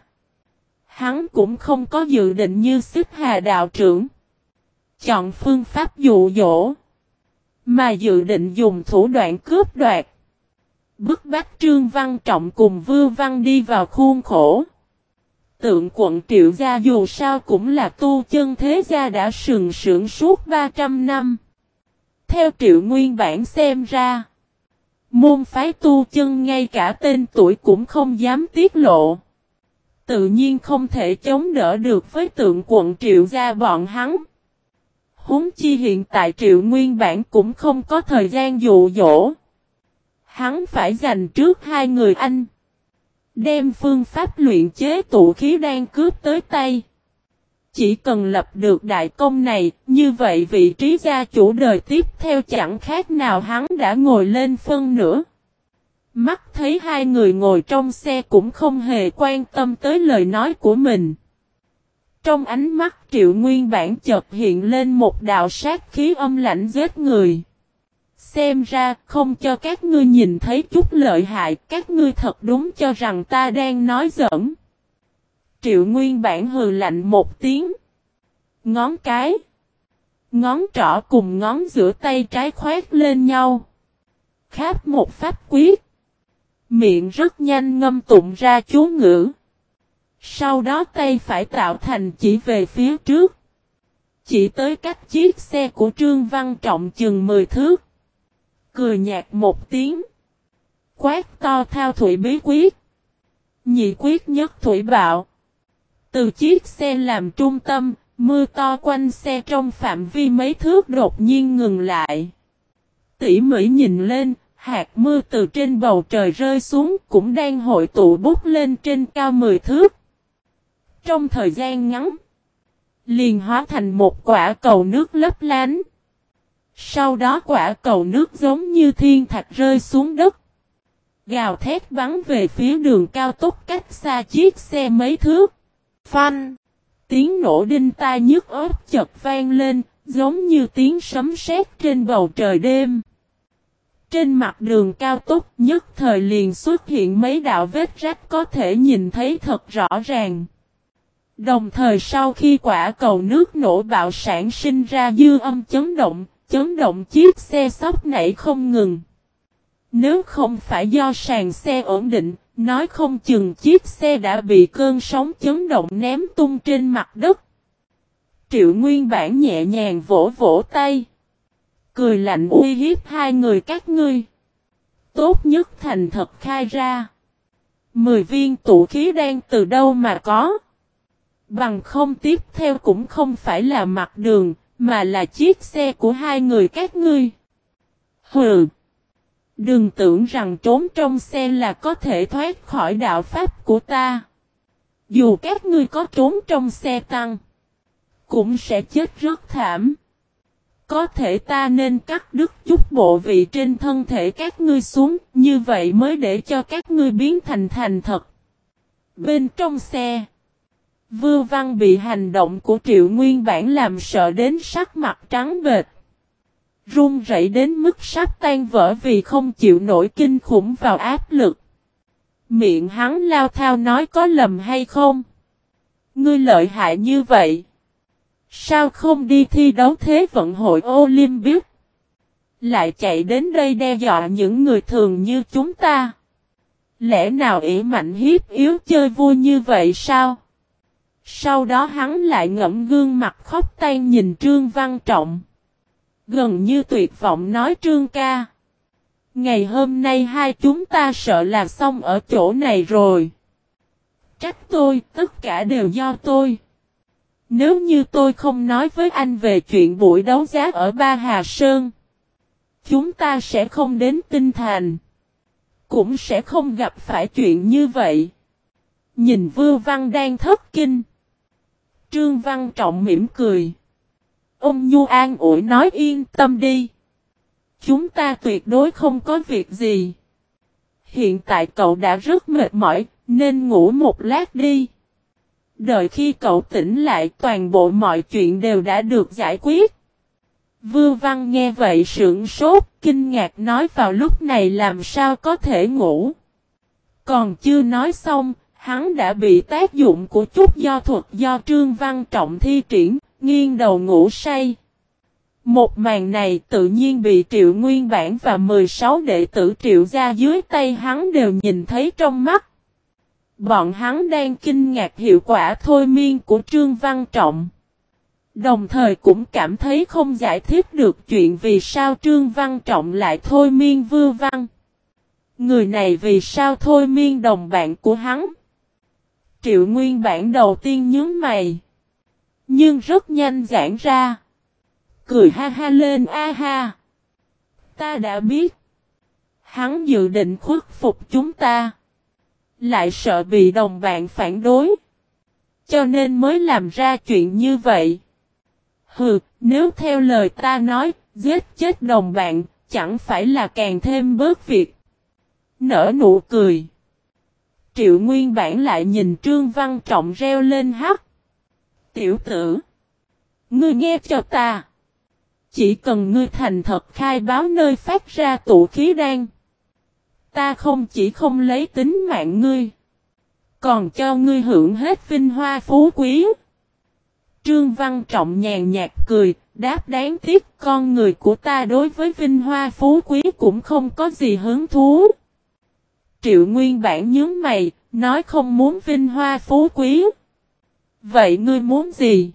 hắn cũng không có dự định như Xích Hà đạo trưởng chọn phương pháp dụ dỗ, mà dự định dùng thủ đoạn cướp đoạt, bức bách Trương Văn Trọng cùng Vưu Văn đi vào khuôn khổ. Tượng quận Triệu gia dù sao cũng là tu chân thế gia đã sừng sững suốt ba trăm năm. Theo Triệu nguyên bản xem ra, môn phái tu chân ngay cả tên tuổi cũng không dám tiết lộ. Tự nhiên không thể chống đỡ được với tượng quận Triệu gia bọn hắn. Huống chi hiện tại Triệu nguyên bản cũng không có thời gian dụ dỗ. Hắn phải giành trước hai người anh. Đem phương pháp luyện chế tụ khí đan cướp tới tay. Chỉ cần lập được đại công này, như vậy vị trí gia chủ đời tiếp theo chẳng khác nào hắn đã ngồi lên phân nữa. Mắt thấy hai người ngồi trong xe cũng không hề quan tâm tới lời nói của mình. Trong ánh mắt Triệu nguyên bản chợt hiện lên một đạo sát khí âm lạnh giết người. Xem ra không cho các ngươi nhìn thấy chút lợi hại, các ngươi thật đúng cho rằng ta đang nói giỡn. Triệu nguyên bản hừ lạnh một tiếng. Ngón cái, ngón trỏ cùng ngón giữa tay trái khoét lên nhau. Kháp một pháp quyết. Miệng rất nhanh ngâm tụng ra chú ngữ. Sau đó tay phải tạo thành chỉ về phía trước. Chỉ tới cách chiếc xe của Trương Văn Trọng chừng mười thước. Cười nhạt một tiếng. Quát to thao thủy bí quyết. Nhị quyết nhất thủy bạo. Từ chiếc xe làm trung tâm, mưa to quanh xe trong phạm vi mấy thước đột nhiên ngừng lại. Tỉ mỉ nhìn lên, hạt mưa từ trên bầu trời rơi xuống cũng đang hội tụ bút lên trên cao mười thước. Trong thời gian ngắn, liền hóa thành một quả cầu nước lấp lánh. Sau đó quả cầu nước giống như thiên thạch rơi xuống đất. Gào thét bắn về phía đường cao tốc cách xa chiếc xe mấy thước. Phanh! Tiếng nổ đinh tai nhức óc chợt vang lên, giống như tiếng sấm sét trên bầu trời đêm. Trên mặt đường cao tốc nhất thời liền xuất hiện mấy đạo vết rách có thể nhìn thấy thật rõ ràng. Đồng thời sau khi quả cầu nước nổ bạo sản sinh ra dư âm chấn động, chấn động chiếc xe sóc nảy không ngừng. Nếu không phải do sàn xe ổn định, nói không chừng chiếc xe đã bị cơn sóng chấn động ném tung trên mặt đất. Triệu Nguyên Bản nhẹ nhàng vỗ vỗ tay. Cười lạnh uy hiếp hai người các ngươi. Tốt nhất thành thật khai ra. Mười viên tụ khí đan từ đâu mà có. Bằng không tiếp theo cũng không phải là mặt đường, mà là chiếc xe của hai người các ngươi. Hừ. Đừng tưởng rằng trốn trong xe là có thể thoát khỏi đạo pháp của ta. Dù các ngươi có trốn trong xe tăng, cũng sẽ chết rất thảm. Có thể ta nên cắt đứt chút bộ vị trên thân thể các ngươi xuống, như vậy mới để cho các ngươi biến thành thành thật. Bên trong xe, Vưu Văn bị hành động của Triệu Nguyên Bản làm sợ đến sắc mặt trắng bệch. Run rẩy đến mức sắp tan vỡ vì không chịu nổi kinh khủng vào áp lực. Miệng hắn lao thao nói có lầm hay không? Ngươi lợi hại như vậy. Sao không đi thi đấu Thế vận hội Olympic? Lại chạy đến đây đe dọa những người thường như chúng ta. Lẽ nào ỷ mạnh hiếp yếu chơi vui như vậy sao? Sau đó hắn lại ngẫm gương mặt khóc tan nhìn Trương Văn Trọng. Gần như tuyệt vọng nói Trương ca. Ngày hôm nay hai chúng ta sợ là xong ở chỗ này rồi. Trách tôi, tất cả đều do tôi. Nếu như tôi không nói với anh về chuyện buổi đấu giá ở Ba Hà Sơn, chúng ta sẽ không đến Tinh Thành. Cũng sẽ không gặp phải chuyện như vậy. Nhìn Vưu Văn đang thất kinh. Trương Văn Trọng mỉm cười. Ông Nhu an ủi nói yên tâm đi. Chúng ta tuyệt đối không có việc gì. Hiện tại cậu đã rất mệt mỏi, nên ngủ một lát đi. Đợi khi cậu tỉnh lại toàn bộ mọi chuyện đều đã được giải quyết. Vưu Văn nghe vậy sững sốt, kinh ngạc nói vào lúc này làm sao có thể ngủ. Còn chưa nói xong, hắn đã bị tác dụng của chút do thuật do Trương Văn Trọng thi triển, nghiêng đầu ngủ say. Một màn này tự nhiên bị Triệu Nguyên Bản và mười sáu đệ tử Triệu gia dưới tay hắn đều nhìn thấy trong mắt. Bọn hắn đang kinh ngạc hiệu quả thôi miên của Trương Văn Trọng. Đồng thời cũng cảm thấy không giải thích được chuyện vì sao Trương Văn Trọng lại thôi miên Vưu Văn. Người này vì sao thôi miên đồng bạn của hắn? Triệu Nguyên Bản đầu tiên nhướng mày. Nhưng rất nhanh giãn ra. Cười ha ha lên a ha. Ta đã biết. Hắn dự định khuất phục chúng ta. Lại sợ bị đồng bạn phản đối. Cho nên mới làm ra chuyện như vậy. Hừ, nếu theo lời ta nói, giết chết đồng bạn, chẳng phải là càng thêm bớt việc. Nở nụ cười. Triệu Nguyên Bản lại nhìn Trương Văn Trọng reo lên hắc. Tiểu tử. Ngươi nghe cho ta. Chỉ cần ngươi thành thật khai báo nơi phát ra tụ khí đan. Ta không chỉ không lấy tính mạng ngươi. Còn cho ngươi hưởng hết vinh hoa phú quý. Trương Văn Trọng nhàn nhạt cười, đáp đáng tiếc con người của ta đối với vinh hoa phú quý cũng không có gì hứng thú. Triệu Nguyên Bản nhướng mày, nói không muốn vinh hoa phú quý. Vậy ngươi muốn gì?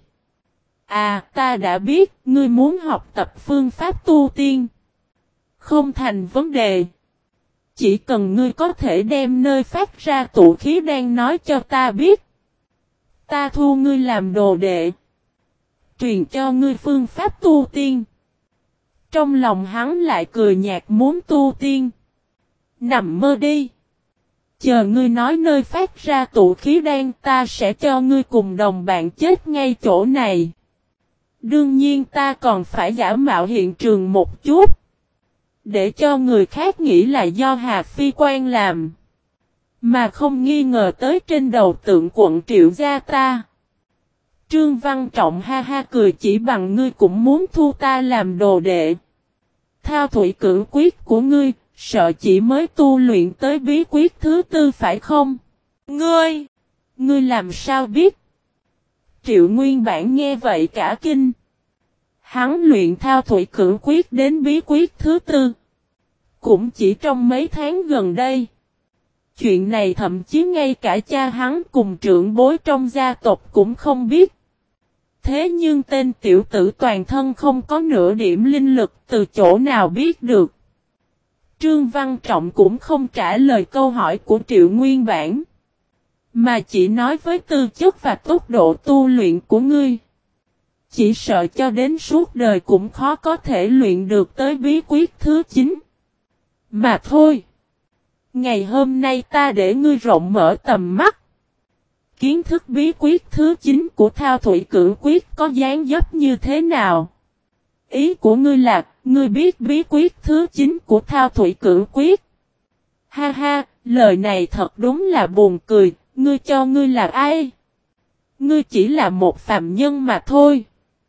À, ta đã biết, ngươi muốn học tập phương pháp tu tiên. Không thành vấn đề. Chỉ cần ngươi có thể đem nơi phát ra tụ khí đan nói cho ta biết. Ta thu ngươi làm đồ đệ. Truyền cho ngươi phương pháp tu tiên. Trong lòng hắn lại cười nhạt muốn tu tiên. Nằm mơ đi. Chờ ngươi nói nơi phát ra tụ khí đan ta sẽ cho ngươi cùng đồng bạn chết ngay chỗ này. Đương nhiên ta còn phải giả mạo hiện trường một chút. Để cho người khác nghĩ là do Hà Phi Quan làm. Mà không nghi ngờ tới trên đầu tượng quận Triệu gia ta. Trương Văn Trọng ha ha cười chỉ bằng ngươi cũng muốn thu ta làm đồ đệ. Thao thủy cử quyết của ngươi, sợ chỉ mới tu luyện tới bí quyết thứ tư phải không? Ngươi! Ngươi làm sao biết? Triệu Nguyên Bản nghe vậy cả kinh. Hắn luyện thao thủy cử quyết đến bí quyết thứ tư. Cũng chỉ trong mấy tháng gần đây. chuyện này thậm chí ngay cả cha hắn cùng trưởng bối trong gia tộc cũng không biết. Thế nhưng tên tiểu tử toàn thân không có nửa điểm linh lực từ chỗ nào biết được. Trương Văn Trọng cũng không trả lời câu hỏi của Triệu Nguyên Bản. Mà chỉ nói với tư chất và tốc độ tu luyện của ngươi. Chỉ sợ cho đến suốt đời cũng khó có thể luyện được tới bí quyết thứ chín. Mà thôi. Ngày hôm nay ta để ngươi rộng mở tầm mắt. Kiến thức bí quyết thứ chín của Thao Thủy Cử Quyết có dáng dấp như thế nào? Ý của ngươi là, ngươi biết bí quyết thứ chín của Thao Thủy Cử Quyết. Ha ha, lời này thật đúng là buồn cười, ngươi cho ngươi là ai? Ngươi chỉ là một phàm nhân mà thôi.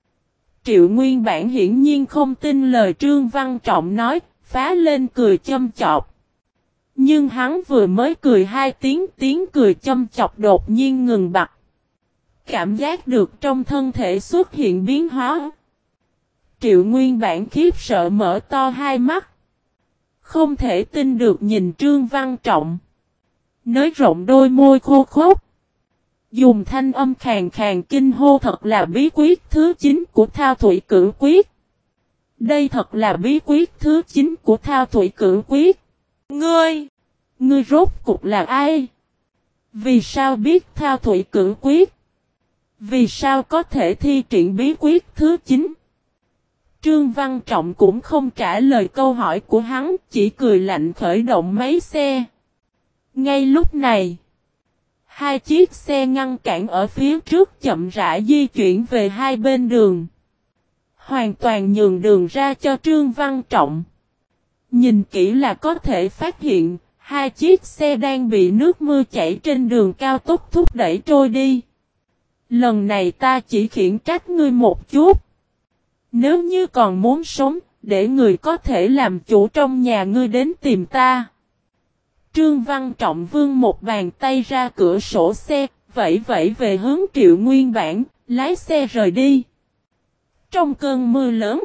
Triệu Nguyên Bản hiển nhiên không tin lời Trương Văn Trọng nói, phá lên cười châm chọc. Nhưng hắn vừa mới cười hai tiếng, tiếng cười châm chọc đột nhiên ngừng bặt. Cảm giác được trong thân thể xuất hiện biến hóa. Triệu Nguyên Bản khiếp sợ mở to hai mắt. Không thể tin được nhìn Trương Văn Trọng. Nới rộng đôi môi khô khốc. Dùng thanh âm khàn khàn kinh hô thật là bí quyết thứ chín của Thao Thủy Cử Quyết. Đây thật là bí quyết thứ chín của Thao Thủy Cử Quyết. Ngươi! Ngươi rốt cục là ai? Vì sao biết Thao Thủy Cử Quyết? Vì sao có thể thi triển bí quyết thứ chín? Trương Văn Trọng cũng không trả lời câu hỏi của hắn, chỉ cười lạnh khởi động máy xe. Ngay lúc này, hai chiếc xe ngăn cản ở phía trước chậm rãi di chuyển về hai bên đường. Hoàn toàn nhường đường ra cho Trương Văn Trọng. Nhìn kỹ là có thể phát hiện, hai chiếc xe đang bị nước mưa chảy trên đường cao tốc thúc đẩy trôi đi. Lần này ta chỉ khiển trách ngươi một chút. Nếu như còn muốn sống, để người có thể làm chủ trong nhà ngươi đến tìm ta. Trương Văn Trọng vươn một bàn tay ra cửa sổ xe, vẫy vẫy về hướng Triệu Nguyên Bản, lái xe rời đi. Trong cơn mưa lớn,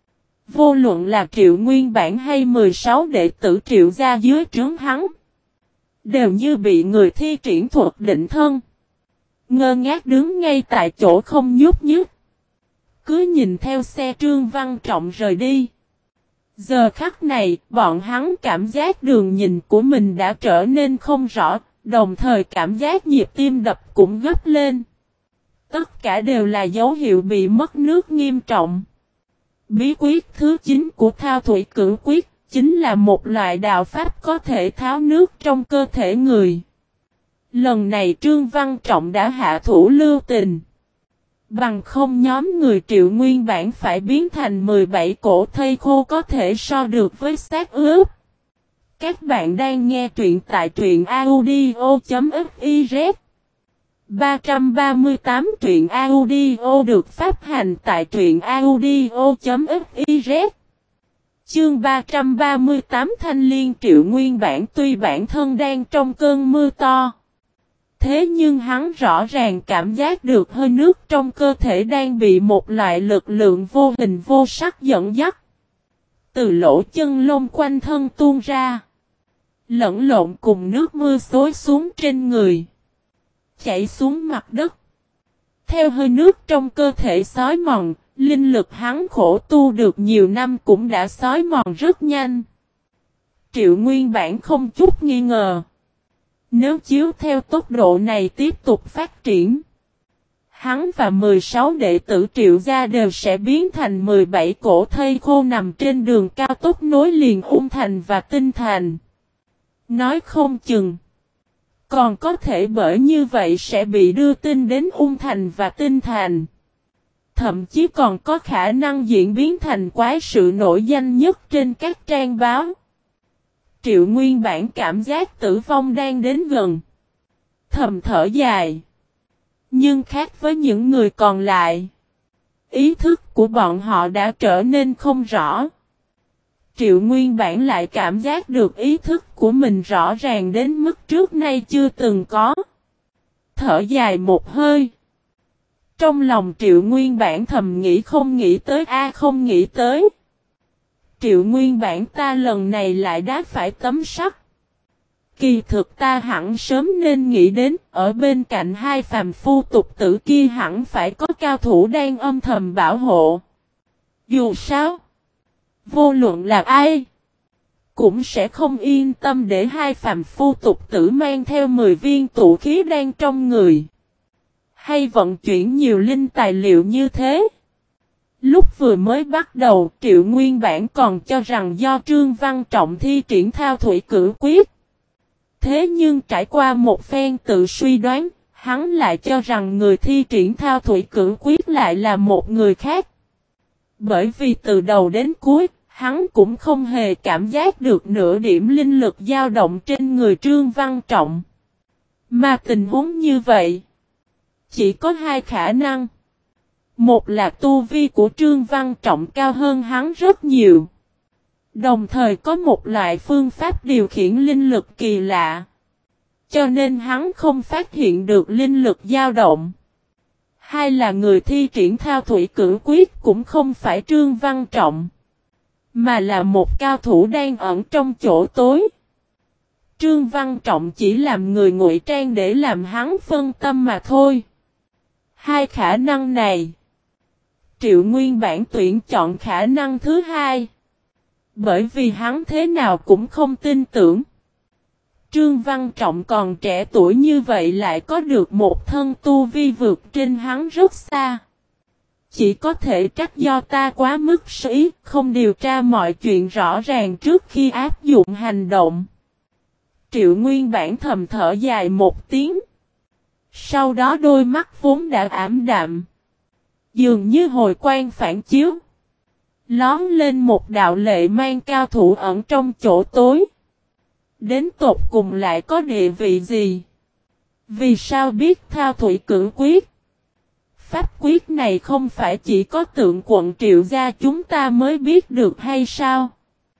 vô luận là Triệu Nguyên Bản hay mười sáu đệ tử Triệu gia dưới trướng hắn, đều như bị người thi triển thuật định thân. Ngơ ngác đứng ngay tại chỗ không nhúc nhích. Cứ nhìn theo xe Trương Văn Trọng rời đi. Giờ khắc này, bọn hắn cảm giác đường nhìn của mình đã trở nên không rõ, đồng thời cảm giác nhịp tim đập cũng gấp lên. Tất cả đều là dấu hiệu bị mất nước nghiêm trọng. Bí quyết thứ chín của Thao Thủy Cử Quyết, chính là một loại đạo pháp có thể tháo nước trong cơ thể người. Lần này Trương Văn Trọng đã hạ thủ lưu tình. Bằng không nhóm người Triệu Nguyên Bản phải biến thành mười bảy cổ thây khô có thể so được với xác ướp. Các bạn đang nghe truyện tại truyện audio.fiz. ba trăm ba mươi tám truyện audio được phát hành tại truyện audio.fiz. Chương ba trăm ba mươi tám Thanh Liên Triệu Nguyên Bản tuy bản thân đang trong cơn mưa to. Thế nhưng hắn rõ ràng cảm giác được hơi nước trong cơ thể đang bị một loại lực lượng vô hình vô sắc dẫn dắt. Từ lỗ chân lông quanh thân tuôn ra. Lẫn lộn cùng nước mưa xối xuống trên người. Chảy xuống mặt đất. Theo hơi nước trong cơ thể xói mòn, linh lực hắn khổ tu được nhiều năm cũng đã xói mòn rất nhanh. Triệu Nguyên Bản không chút nghi ngờ. Nếu chiếu theo tốc độ này tiếp tục phát triển, hắn và mười sáu đệ tử Triệu gia đều sẽ biến thành mười bảy cổ thây khô nằm trên đường cao tốc nối liền Ung Thành và Tinh Thành. Nói không chừng, còn có thể bởi như vậy sẽ bị đưa tin đến Ung Thành và Tinh Thành. Thậm chí còn có khả năng diễn biến thành quái sự nổi danh nhất trên các trang báo. Triệu Nguyên Bản cảm giác tử vong đang đến gần. Thầm thở dài. Nhưng khác với những người còn lại, ý thức của bọn họ đã trở nên không rõ. Triệu Nguyên Bản lại cảm giác được ý thức của mình rõ ràng đến mức trước nay chưa từng có. Thở dài một hơi. Trong lòng Triệu Nguyên Bản thầm nghĩ không nghĩ tới a không nghĩ tới. Triệu Nguyên Bản ta lần này lại đá phải tấm sắt. Kỳ thực ta hẳn sớm nên nghĩ đến, ở bên cạnh hai phàm phu tục tử kia hẳn phải có cao thủ đang âm thầm bảo hộ. Dù sao, vô luận là ai, cũng sẽ không yên tâm để hai phàm phu tục tử mang theo mười viên tụ khí đang trong người. Hay vận chuyển nhiều linh tài liệu như thế. Lúc vừa mới bắt đầu, Triệu nguyên bản còn cho rằng do Trương Văn Trọng thi triển thao thủy cử quyết. Thế nhưng trải qua một phen tự suy đoán, hắn lại cho rằng người thi triển thao thủy cử quyết lại là một người khác. Bởi vì từ đầu đến cuối, hắn cũng không hề cảm giác được nửa điểm linh lực dao động trên người Trương Văn Trọng. Mà tình huống như vậy, chỉ có hai khả năng. Một là tu vi của Trương Văn Trọng cao hơn hắn rất nhiều. Đồng thời có một loại phương pháp điều khiển linh lực kỳ lạ. Cho nên hắn không phát hiện được linh lực dao động. Hai là người thi triển thao thủy cử quyết cũng không phải Trương Văn Trọng. Mà là một cao thủ đang ẩn trong chỗ tối. Trương Văn Trọng chỉ làm người ngụy trang để làm hắn phân tâm mà thôi. Hai khả năng này, Triệu nguyên bản tuyển chọn khả năng thứ hai. Bởi vì hắn thế nào cũng không tin tưởng. Trương Văn Trọng còn trẻ tuổi như vậy lại có được một thân tu vi vượt trên hắn rất xa. Chỉ có thể trách do ta quá mức sĩ, không điều tra mọi chuyện rõ ràng trước khi áp dụng hành động. Triệu nguyên bản thầm thở dài một tiếng. Sau đó đôi mắt vốn đã ảm đạm, dường như hồi quang phản chiếu. Lóm lên một đạo lệ mang cao thủ ẩn trong chỗ tối. Đến tột cùng lại có địa vị gì? Vì sao biết thao thủy cử quyết? Pháp quyết này không phải chỉ có tượng quận Triệu gia chúng ta mới biết được hay sao?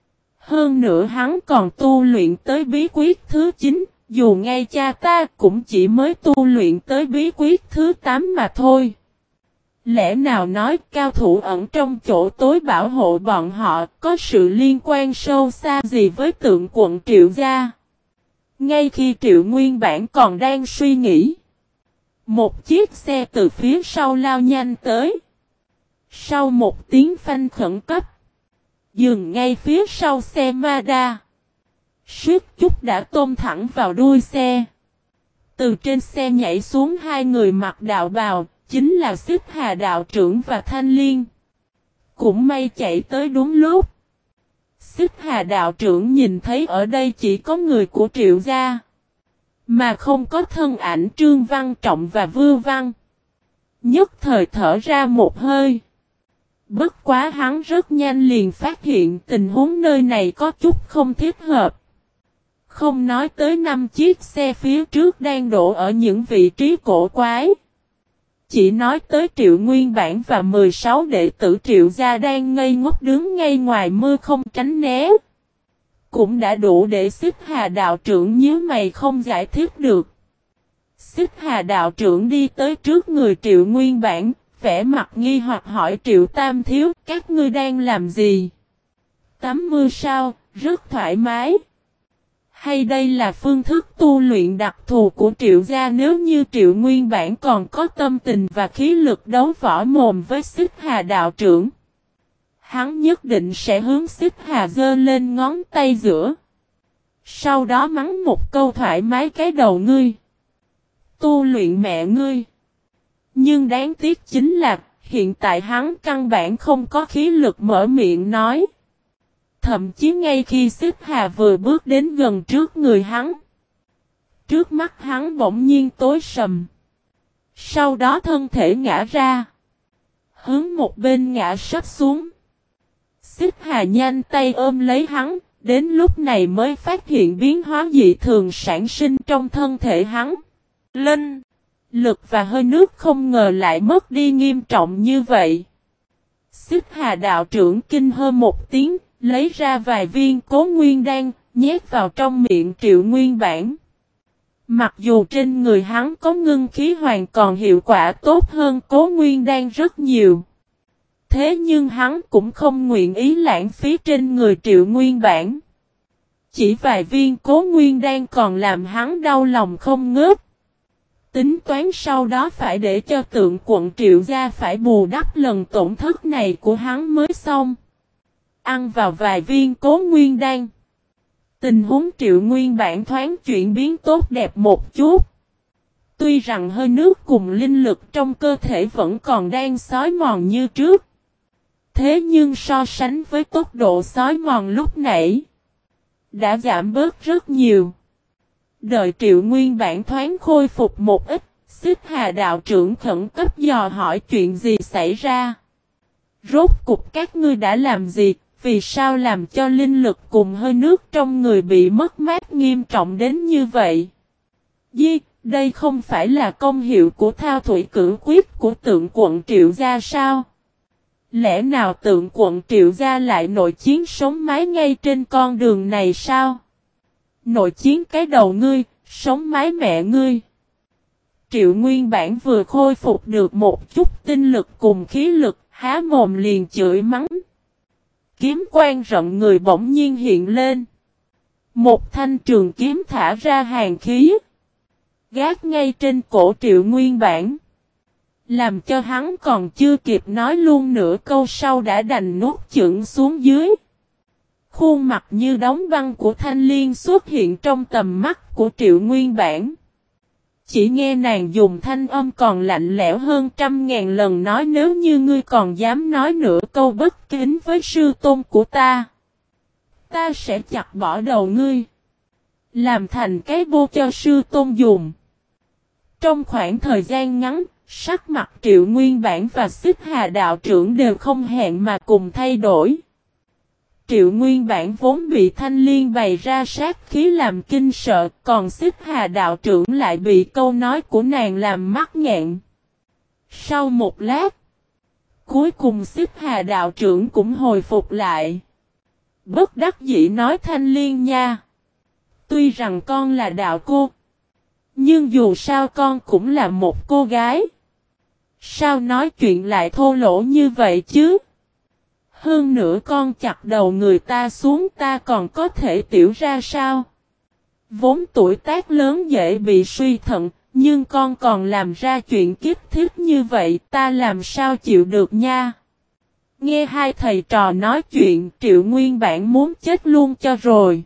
Hơn nữa hắn còn tu luyện tới bí quyết thứ chín, dù ngay cha ta cũng chỉ mới tu luyện tới bí quyết thứ tám mà thôi. Lẽ nào nói cao thủ ẩn trong chỗ tối bảo hộ bọn họ có sự liên quan sâu xa gì với tượng quận Triệu gia? Ngay khi Triệu nguyên bản còn đang suy nghĩ, một chiếc xe từ phía sau lao nhanh tới. Sau một tiếng phanh khẩn cấp, dừng ngay phía sau xe Mazda. Suýt chút đã tôm thẳng vào đuôi xe. Từ trên xe nhảy xuống hai người mặc đạo bào, chính là Xích Hà đạo trưởng và Thanh Liên. Cũng may chạy tới đúng lúc. Xích Hà đạo trưởng nhìn thấy ở đây chỉ có người của Triệu gia, mà không có thân ảnh Trương Văn Trọng và Vưu Văn. Nhất thời thở ra một hơi. Bất quá hắn rất nhanh liền phát hiện tình huống nơi này có chút không thích hợp. Không nói tới năm chiếc xe phía trước đang đổ ở những vị trí cổ quái. Chỉ nói tới Triệu nguyên bản và mười sáu đệ tử Triệu gia đang ngây ngốc đứng ngay ngoài mưa không tránh né. Cũng đã đủ để Xích Hà đạo trưởng nhíu mày không giải thích được. Xích Hà đạo trưởng đi tới trước người Triệu nguyên bản, vẻ mặt nghi hoặc hỏi Triệu Tam thiếu, các ngươi đang làm gì? Tắm mưa sao, rất thoải mái. Hay đây là phương thức tu luyện đặc thù của Triệu gia? Nếu như Triệu nguyên bản còn có tâm tình và khí lực đấu võ mồm với Xích Hà đạo trưởng, hắn nhất định sẽ hướng Xích Hà giơ lên ngón tay giữa. Sau đó mắng một câu thoải mái cái đầu ngươi. Tu luyện mẹ ngươi. Nhưng đáng tiếc chính là hiện tại hắn căn bản không có khí lực mở miệng nói. Thậm chí ngay khi Xích Hà vừa bước đến gần trước người hắn, trước mắt hắn bỗng nhiên tối sầm. Sau đó thân thể ngã ra, hướng một bên ngã sắp xuống. Xích Hà nhanh tay ôm lấy hắn, đến lúc này mới phát hiện biến hóa dị thường sản sinh trong thân thể hắn. Linh lực và hơi nước không ngờ lại mất đi nghiêm trọng như vậy. Xích Hà đạo trưởng kinh hô một tiếng, lấy ra vài viên Cố Nguyên Đan, nhét vào trong miệng Triệu nguyên bản. Mặc dù trên người hắn có ngưng khí hoàn còn hiệu quả tốt hơn Cố Nguyên Đan rất nhiều. Thế nhưng hắn cũng không nguyện ý lãng phí trên người Triệu nguyên bản. chỉ vài viên Cố Nguyên Đan còn làm hắn đau lòng không ngớt. Tính toán sau đó phải để cho Tượng Quận Triệu gia phải bù đắp lần tổn thất này của hắn mới xong. Ăn vào vài viên Cố Nguyên Đan, tình huống Triệu Nguyên Bản thoáng chuyển biến tốt đẹp một chút. Tuy rằng hơi nước cùng linh lực trong cơ thể vẫn còn đang xói mòn như trước. Thế nhưng so sánh với tốc độ xói mòn lúc nãy, đã giảm bớt rất nhiều. Đợi Triệu Nguyên Bản thoáng khôi phục một ít, Xích Hà đạo trưởng khẩn cấp dò hỏi chuyện gì xảy ra. Rốt cục các ngươi đã làm gì, vì sao làm cho linh lực cùng hơi nước trong người bị mất mát nghiêm trọng đến như vậy? Di, đây không phải là công hiệu của thao thủy cử quyết của Tượng Quận Triệu gia sao? Lẽ nào Tượng Quận Triệu gia lại nội chiến sống mái ngay trên con đường này sao? Nội chiến cái đầu ngươi, sống mái mẹ ngươi. Triệu Nguyên Bản vừa khôi phục được một chút tinh lực cùng khí lực, há mồm liền chửi mắng. Kiếm quang rậm người bỗng nhiên hiện lên. Một thanh trường kiếm thả ra hàn khí, gác ngay trên cổ Triệu Nguyên Bản. Làm cho hắn còn chưa kịp nói luôn nửa câu sau đã đành nuốt chửng xuống dưới. Khuôn mặt như đóng băng của Thanh Liên xuất hiện trong tầm mắt của Triệu Nguyên Bản. Chỉ nghe nàng dùng thanh âm còn lạnh lẽo hơn trăm ngàn lần nói, nếu như ngươi còn dám nói nửa câu bất kính với sư tôn của ta, ta sẽ chặt bỏ đầu ngươi, làm thành cái bô cho sư tôn dùng. Trong khoảng thời gian ngắn, sắc mặt Triệu Nguyên Bản và Xích Hà đạo trưởng đều không hẹn mà cùng thay đổi. Triệu Nguyên Bản vốn bị Thanh Liên bày ra sát khí làm kinh sợ, còn Xích Hà đạo trưởng lại bị câu nói của nàng làm mắc nghẹn. Sau một lát, cuối cùng Xích Hà đạo trưởng cũng hồi phục lại. Bất đắc dĩ nói, Thanh Liên nha, tuy rằng con là đạo cô, nhưng dù sao con cũng là một cô gái. Sao nói chuyện lại thô lỗ như vậy chứ? Hơn nữa con chặt đầu người ta xuống ta còn có thể tiểu ra sao? Vốn tuổi tác lớn dễ bị suy thận, nhưng con còn làm ra chuyện kiếp thiết như vậy, ta làm sao chịu được nha? Nghe hai thầy trò nói chuyện, Triệu Nguyên Bản muốn chết luôn cho rồi.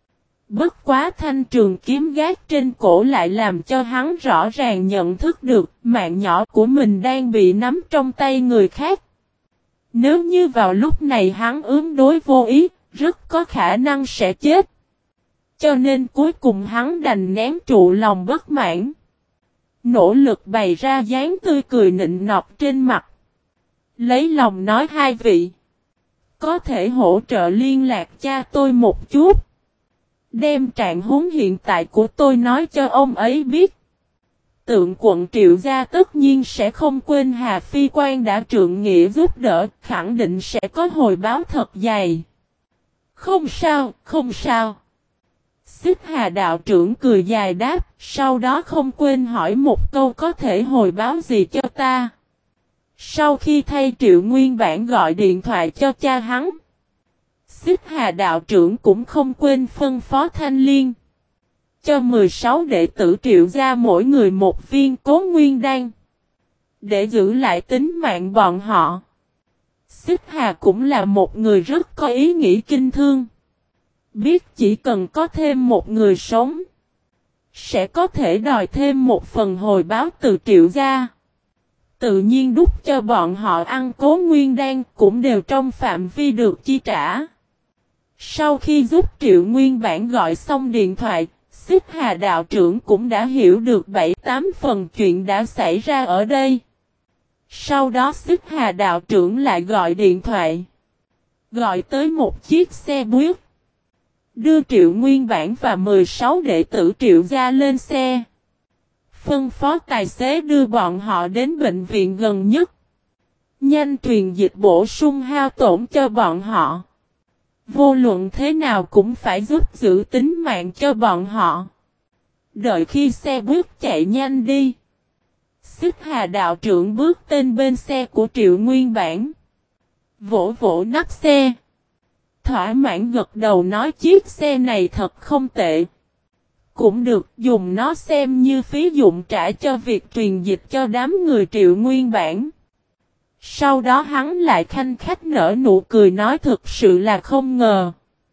Bất quá thanh trường kiếm gác trên cổ lại làm cho hắn rõ ràng nhận thức được mạng nhỏ của mình đang bị nắm trong tay người khác. Nếu như vào lúc này hắn ứng đối vô ý, rất có khả năng sẽ chết. Cho nên cuối cùng hắn đành nén trụ lòng bất mãn, nỗ lực bày ra dáng tươi cười nịnh nọt trên mặt. Lấy lòng nói, hai vị có thể hỗ trợ liên lạc cha tôi một chút, đem trạng huống hiện tại của tôi nói cho ông ấy biết. Tượng Quận Triệu gia tất nhiên sẽ không quên Hà Phi Quan đã trượng nghĩa giúp đỡ, khẳng định sẽ có hồi báo thật dày. Không sao, không sao. Xích Hà đạo trưởng cười dài đáp, sau đó không quên hỏi một câu, có thể hồi báo gì cho ta. Sau khi thay Triệu Nguyên Bản gọi điện thoại cho cha hắn, Xích Hà đạo trưởng cũng không quên phân phó Thanh Liên cho mười sáu đệ tử Triệu gia mỗi người một viên Cố Nguyên Đan, để giữ lại tính mạng bọn họ. Xích Hà cũng là một người rất có ý nghĩ kinh thương, biết chỉ cần có thêm một người sống, sẽ có thể đòi thêm một phần hồi báo từ Triệu gia. Tự nhiên đút cho bọn họ ăn Cố Nguyên Đan cũng đều trong phạm vi được chi trả. Sau khi giúp Triệu Nguyên Bản gọi xong điện thoại, Xích Hà đạo trưởng cũng đã hiểu được bảy tám phần chuyện đã xảy ra ở đây. Sau đó Xích Hà đạo trưởng lại gọi điện thoại, gọi tới một chiếc xe buýt, đưa Triệu Nguyên Bản và mười sáu đệ tử Triệu gia lên xe, phân phó tài xế đưa bọn họ đến bệnh viện gần nhất, nhanh truyền dịch bổ sung hao tổn cho bọn họ. Vô luận thế nào cũng phải giúp giữ tính mạng cho bọn họ. Đợi khi xe buýt chạy nhanh đi, Xích Hà đạo trưởng bước tên bên xe của Triệu Nguyên Bản, vỗ vỗ nắp xe, Thỏa mãn gật đầu nói chiếc xe này thật không tệ. Cũng được dùng nó xem như phí dụng trả cho việc truyền dịch cho đám người Triệu Nguyên Bản. Sau đó hắn lại khanh khách nở nụ cười nói thực sự là không ngờ.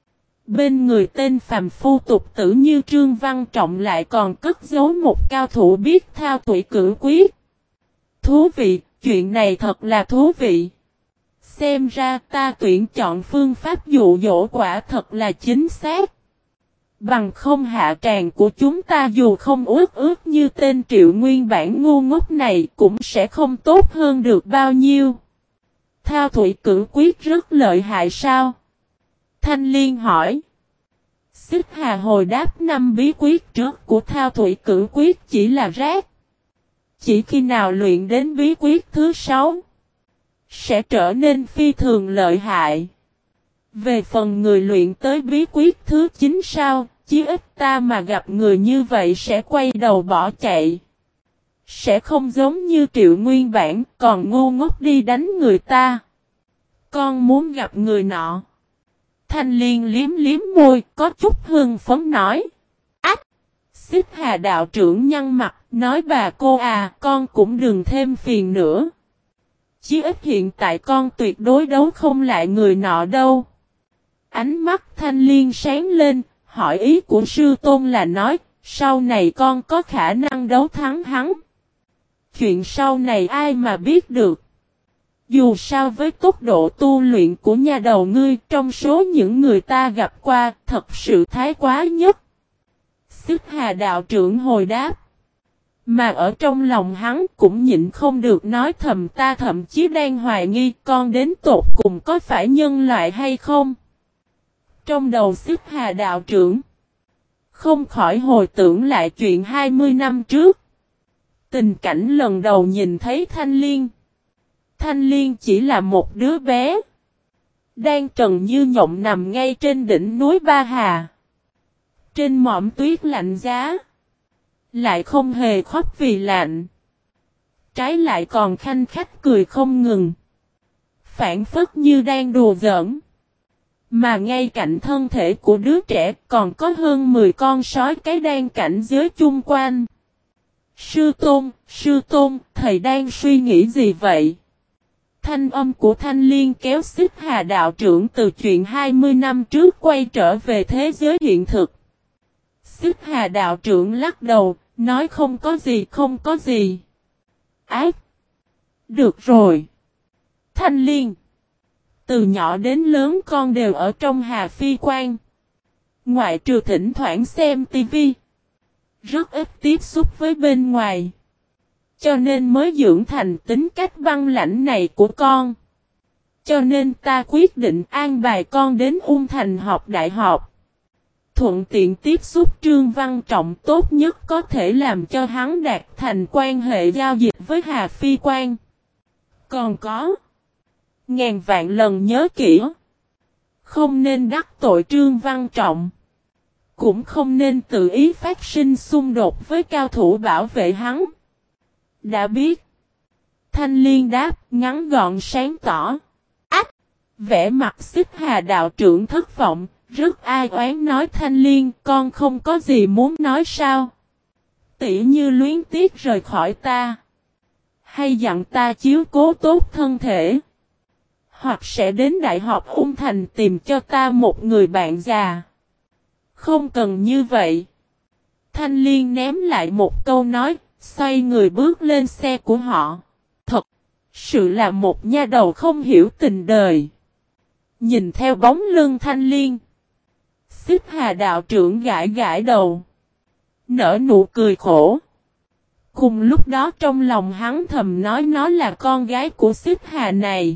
Bên người tên phàm phu tục tử như Trương Văn Trọng lại còn cất giấu một cao thủ biết thao thủy cử quyết. Thú vị, chuyện này thật là thú vị. Xem ra ta tuyển chọn phương pháp dụ dỗ quả thật là chính xác. Bằng không hạ tràng của chúng ta dù không uất ước như tên Triệu Nguyên Bản ngu ngốc này cũng sẽ không tốt hơn được bao nhiêu. Thao thủy cử quyết rất lợi hại sao? Thanh Liên hỏi. Xích Hà hồi đáp năm bí quyết trước của thao thủy cử quyết chỉ là rác. Chỉ khi nào luyện đến bí quyết thứ sáu, sẽ trở nên phi thường lợi hại. Về phần người luyện tới bí quyết thứ chín sao, chí ít ta mà gặp người như vậy sẽ quay đầu bỏ chạy. Sẽ không giống như Triệu Nguyên Bản còn ngu ngốc đi đánh người ta. Con muốn gặp người nọ. Thanh Liên liếm liếm môi, có chút hưng phấn nói. Ách! Xích Hà đạo trưởng nhăn mặt, nói bà cô à, con cũng đừng thêm phiền nữa. Chí ít hiện tại con tuyệt đối đấu không lại người nọ đâu. Ánh mắt Thanh Liên sáng lên, hỏi ý của sư tôn là nói, sau này con có khả năng đấu thắng hắn. Chuyện sau này ai mà biết được. Dù sao với tốc độ tu luyện của nhà đầu ngươi trong số những người ta gặp qua, thật sự thái quá nhất. Xích Hà đạo trưởng hồi đáp. Mà ở trong lòng hắn cũng nhịn không được nói thầm ta thậm chí đang hoài nghi con đến tột cùng có phải nhân loại hay không. Trong đầu Xích Hà đạo trưởng không khỏi hồi tưởng lại chuyện hai mươi năm trước. Tình cảnh lần đầu nhìn thấy Thanh Liên. Thanh Liên chỉ là một đứa bé. Đang trần như nhộng nằm ngay trên đỉnh núi Ba Hà. Trên mỏm tuyết lạnh giá. Lại không hề khóc vì lạnh. Trái lại còn khanh khách cười không ngừng. Phản phất như đang đùa giỡn. Mà ngay cạnh thân thể của đứa trẻ còn có hơn mười con sói cái đang cảnh giới chung quanh. Sư tôn, sư tôn, thầy đang suy nghĩ gì vậy? Thanh âm của Thanh Liên kéo Xích Hà đạo trưởng từ chuyện hai mươi năm trước quay trở về thế giới hiện thực. Xích Hà đạo trưởng lắc đầu, nói không có gì không có gì. Ác! Được rồi. Thanh Liên. Từ nhỏ đến lớn con đều ở trong Hà Phi Quan. Ngoại trừ thỉnh thoảng xem tivi. Rất ít tiếp xúc với bên ngoài. Cho nên mới dưỡng thành tính cách băng lãnh này của con. Cho nên ta quyết định an bài con đến Ung Thành học đại học. Thuận tiện tiếp xúc Trương Văn Trọng tốt nhất có thể làm cho hắn đạt thành quan hệ giao dịch với Hà Phi Quan. Còn có. Ngàn vạn lần nhớ kỹ. Không nên đắc tội Trương Văn Trọng. Cũng không nên tự ý phát sinh xung đột với cao thủ bảo vệ hắn. Đã biết. Thanh Liên đáp ngắn gọn sáng tỏ. Ách! Vẻ mặt Xích Hà đạo trưởng thất vọng. Rất ai oán nói Thanh Liên con không có gì muốn nói sao. Tỉ như luyến tiếc rời khỏi ta. Hay dặn ta chiếu cố tốt thân thể. Hoặc sẽ đến Đại học Ung Thành tìm cho ta một người bạn già. Không cần như vậy. Thanh Liên ném lại một câu nói, xoay người bước lên xe của họ. Thật, sự là một nha đầu không hiểu tình đời. Nhìn theo bóng lưng Thanh Liên. Xích Hà đạo trưởng gãi gãi đầu. Nở nụ cười khổ. Cùng lúc đó trong lòng hắn thầm nói nó là con gái của Xích Hà này.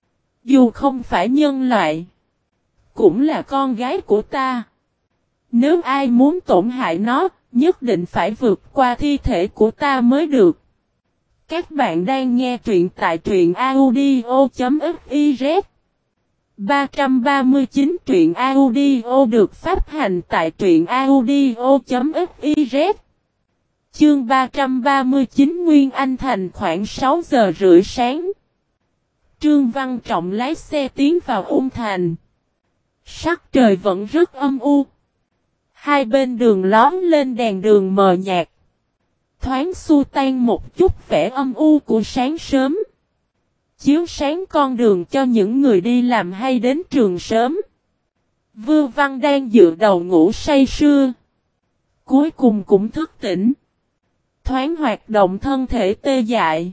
Dù không phải nhân loại. Cũng là con gái của ta. Nếu ai muốn tổn hại nó, nhất định phải vượt qua thi thể của ta mới được. Các bạn đang nghe truyện tại truyện audio.fiz. ba trăm ba mươi chín truyện audio được phát hành tại truyện audio.fiz. Chương ba trăm ba mươi chín Nguyên Anh Thành khoảng sáu giờ rưỡi sáng. Trương Văn Trọng lái xe tiến vào Ung Thành. Sắc trời vẫn rất âm u. Hai bên đường lóm lên đèn đường mờ nhạt. Thoáng xua tan một chút vẻ âm u của sáng sớm. Chiếu sáng con đường cho những người đi làm hay đến trường sớm. Vưu Văn đang dựa đầu ngủ say sưa. Cuối cùng cũng thức tỉnh. Thoáng hoạt động thân thể tê dại.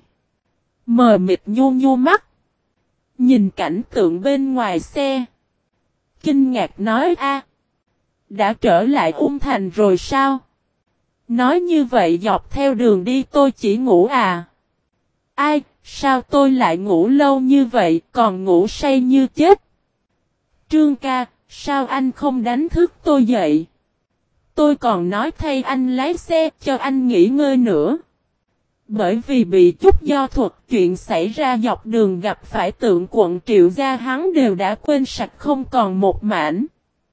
Mờ mịt nhu nhu mắt. Nhìn cảnh tượng bên ngoài xe. Kinh ngạc nói a, đã trở lại Ung Thành rồi sao? Nói như vậy dọc theo đường đi tôi chỉ ngủ à? Ai, sao tôi lại ngủ lâu như vậy còn ngủ say như chết? Trương ca, sao anh không đánh thức tôi dậy? Tôi còn nói thay anh lái xe cho anh nghỉ ngơi nữa. Bởi vì bị chút do thuật chuyện xảy ra dọc đường gặp phải tượng quận Triệu Gia hắn đều đã quên sạch không còn một mảnh.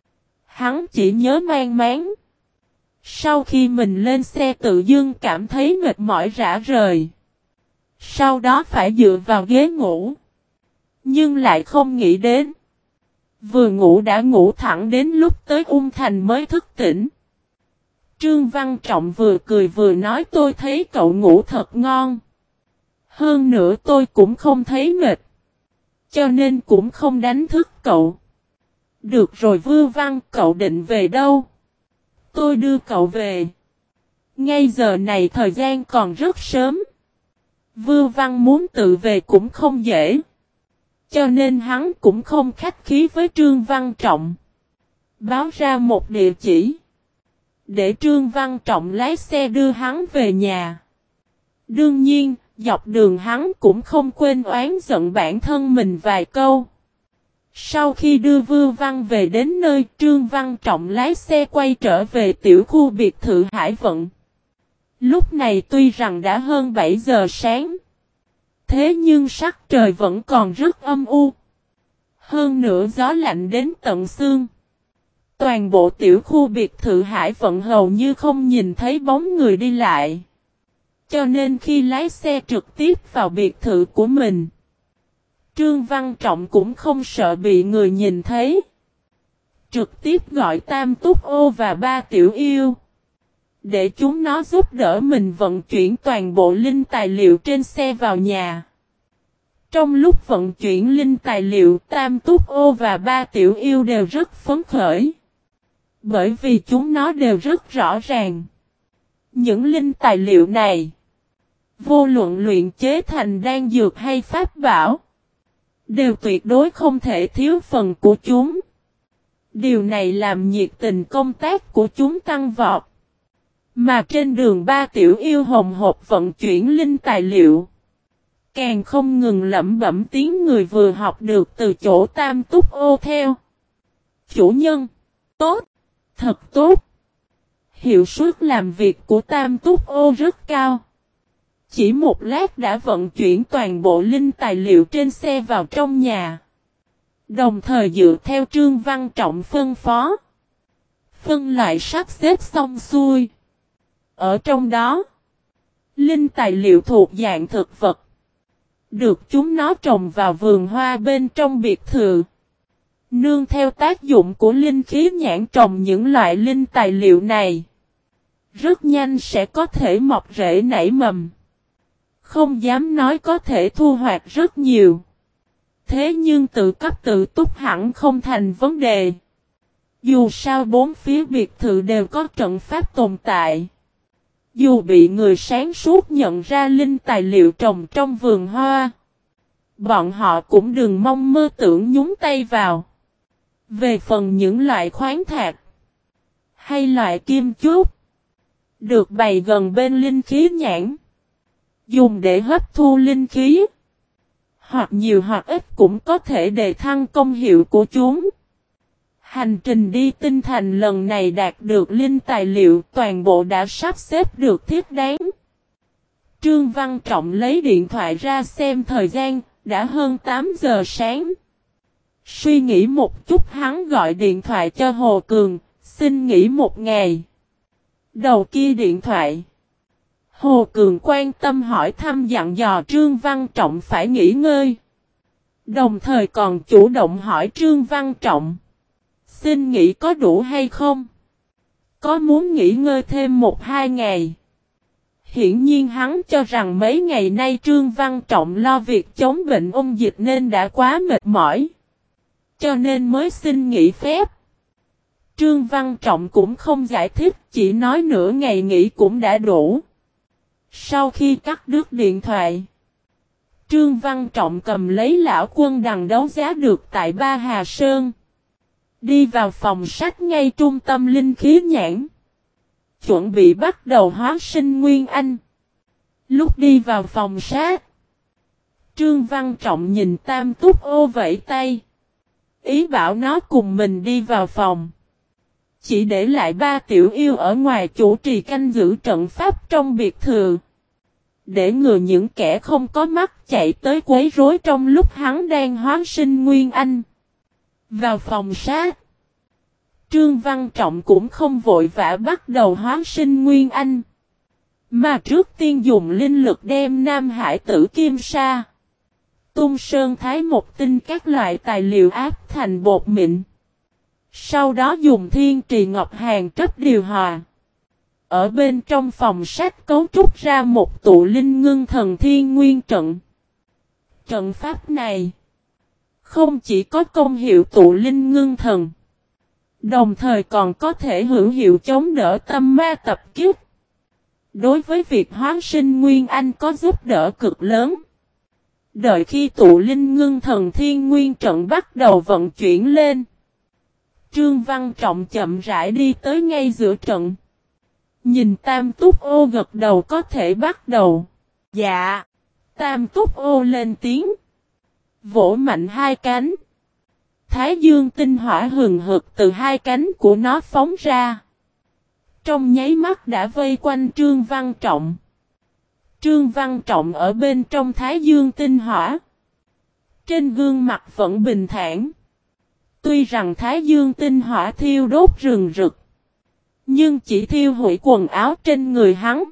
Hắn chỉ nhớ mang máng. Sau khi mình lên xe tự dưng cảm thấy mệt mỏi rã rời. Sau đó phải dựa vào ghế ngủ. Nhưng lại không nghĩ đến. Vừa ngủ đã ngủ thẳng đến lúc tới Ung Thành mới thức tỉnh. Trương Văn Trọng vừa cười vừa nói tôi thấy cậu ngủ thật ngon. Hơn nữa tôi cũng không thấy mệt. Cho nên cũng không đánh thức cậu. Được rồi Vưu Văn, cậu định về đâu? Tôi đưa cậu về. Ngay giờ này thời gian còn rất sớm. Vưu Văn muốn tự về cũng không dễ. Cho nên hắn cũng không khách khí với Trương Văn Trọng. Báo ra một địa chỉ. Để Trương Văn Trọng lái xe đưa hắn về nhà. Đương nhiên, dọc đường hắn cũng không quên oán giận bản thân mình vài câu. Sau khi đưa Vưu Văn về đến nơi, Trương Văn Trọng lái xe quay trở về tiểu khu biệt thự Hải Vận. Lúc này tuy rằng đã hơn bảy giờ sáng. Thế nhưng sắc trời vẫn còn rất âm u. Hơn nữa gió lạnh đến tận xương. Toàn bộ tiểu khu biệt thự Hải Vận hầu như không nhìn thấy bóng người đi lại. Cho nên khi lái xe trực tiếp vào biệt thự của mình, Trương Văn Trọng cũng không sợ bị người nhìn thấy. Trực tiếp gọi Tam Túc Ô và ba Tiểu Yêu. Để chúng nó giúp đỡ mình vận chuyển toàn bộ linh tài liệu trên xe vào nhà. Trong lúc vận chuyển linh tài liệu, Tam Túc Ô và ba Tiểu Yêu đều rất phấn khởi. Bởi vì chúng nó đều rất rõ ràng. Những linh tài liệu này, vô luận luyện chế thành đan dược hay pháp bảo, đều tuyệt đối không thể thiếu phần của chúng. Điều này làm nhiệt tình công tác của chúng tăng vọt. Mà trên đường ba Tiểu Yêu hồng hộp vận chuyển linh tài liệu, càng không ngừng lẩm bẩm tiếng người vừa học được từ chỗ Tam Túc Ô theo. Chủ nhân, tốt, thật tốt. Hiệu suất làm việc của Tam Túc Ô rất cao. Chỉ một lát đã vận chuyển toàn bộ linh tài liệu trên xe vào trong nhà. Đồng thời dựa theo Trương Văn Trọng phân phó. Phân loại sắp xếp xong xuôi. Ở trong đó, linh tài liệu thuộc dạng thực vật. Được chúng nó trồng vào vườn hoa bên trong biệt thự. Nương theo tác dụng của linh khí nhãn trồng những loại linh tài liệu này. Rất nhanh sẽ có thể mọc rễ nảy mầm. Không dám nói có thể thu hoạch rất nhiều. Thế nhưng tự cấp tự túc hẳn không thành vấn đề. Dù sao bốn phía biệt thự đều có trận pháp tồn tại. Dù bị người sáng suốt nhận ra linh tài liệu trồng trong vườn hoa, bọn họ cũng đừng mong mơ tưởng nhúng tay vào. Về phần những loại khoáng thạch hay loại kim chốt, được bày gần bên linh khí nhãn, dùng để hấp thu linh khí, hoặc nhiều hoặc ít cũng có thể đề thăng công hiệu của chúng. Hành trình đi tinh thành lần này đạt được linh tài liệu toàn bộ đã sắp xếp được thiết đáng. Trương Văn Trọng lấy điện thoại ra xem thời gian, đã hơn tám giờ sáng. Suy nghĩ một chút hắn gọi điện thoại cho Hồ Cường, xin nghỉ một ngày. Đầu kia điện thoại, Hồ Cường quan tâm hỏi thăm dặn dò Trương Văn Trọng phải nghỉ ngơi. Đồng thời còn chủ động hỏi Trương Văn Trọng, Xin nghỉ có đủ hay không? Có muốn nghỉ ngơi thêm một hai ngày? Hiển nhiên hắn cho rằng mấy ngày nay Trương Văn Trọng lo việc chống bệnh ôn dịch nên đã quá mệt mỏi. Cho nên mới xin nghỉ phép. Trương Văn Trọng cũng không giải thích, chỉ nói nửa ngày nghỉ cũng đã đủ. Sau khi cắt đứt điện thoại, Trương Văn Trọng cầm lấy lão quân đằng đấu giá được tại Ba Hà Sơn. Đi vào phòng sách ngay trung tâm linh khí nhãn. Chuẩn bị bắt đầu hóa sinh Nguyên Anh. Lúc đi vào phòng sách, Trương Văn Trọng nhìn Tam Túc Ô vẫy tay. Ý bảo nó cùng mình đi vào phòng. Chỉ để lại ba tiểu yêu ở ngoài chủ trì canh giữ trận pháp trong biệt thự. Để ngừa những kẻ không có mắt chạy tới quấy rối trong lúc hắn đang hóa sinh Nguyên Anh. Vào phòng sát, Trương Văn Trọng cũng không vội vã bắt đầu hóa sinh Nguyên Anh. Mà trước tiên dùng linh lực đem Nam Hải Tử Kim Sa, Tung Sơn Thái Một Tinh các loại tài liệu áp thành bột mịn. Sau đó dùng Thiên Trì Ngọc Hàng trấp điều hòa. Ở bên trong phòng sách cấu trúc ra một tụ linh ngưng thần thiên nguyên trận. Trận pháp này không chỉ có công hiệu tụ linh ngưng thần, đồng thời còn có thể hữu hiệu chống đỡ tâm ma tập kích. Đối với việc hóa sinh Nguyên Anh có giúp đỡ cực lớn. Đợi khi tụ linh ngưng thần thiên nguyên trận bắt đầu vận chuyển lên, Trương Văn Trọng chậm rãi đi tới ngay giữa trận. Nhìn Tam Túc Ô gật đầu có thể bắt đầu. Dạ. Tam Túc Ô lên tiếng. Vỗ mạnh hai cánh. Thái dương tinh hỏa hừng hực từ hai cánh của nó phóng ra. Trong nháy mắt đã vây quanh Trương Văn Trọng. Trương Văn Trọng ở bên trong Thái dương tinh hỏa. Trên gương mặt vẫn bình thản. Tuy rằng Thái dương tinh hỏa thiêu đốt rừng rực, nhưng chỉ thiêu hủy quần áo trên người hắn.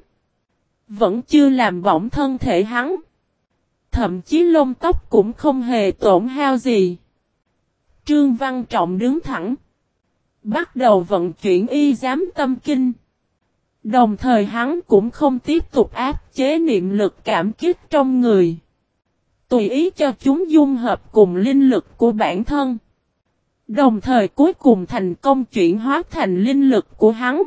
Vẫn chưa làm bỏng thân thể hắn. Thậm chí lông tóc cũng không hề tổn hao gì. Trương Văn Trọng đứng thẳng. Bắt đầu vận chuyển y giám tâm kinh. Đồng thời hắn cũng không tiếp tục áp chế niệm lực cảm kích trong người. Tùy ý cho chúng dung hợp cùng linh lực của bản thân. Đồng thời cuối cùng thành công chuyển hóa thành linh lực của hắn.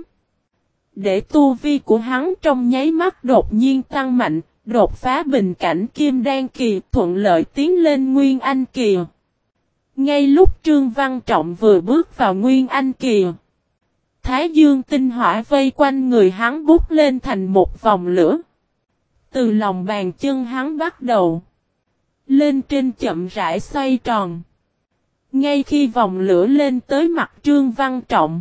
Để tu vi của hắn trong nháy mắt đột nhiên tăng mạnh, đột phá bình cảnh kim đan kỳ, thuận lợi tiến lên Nguyên Anh kỳ. Ngay lúc Trương Văn Trọng vừa bước vào Nguyên Anh kỳ, Thái dương tinh hỏa vây quanh người hắn bút lên thành một vòng lửa. Từ lòng bàn chân hắn bắt đầu lên trên chậm rãi xoay tròn. Ngay khi vòng lửa lên tới mặt Trương Văn Trọng,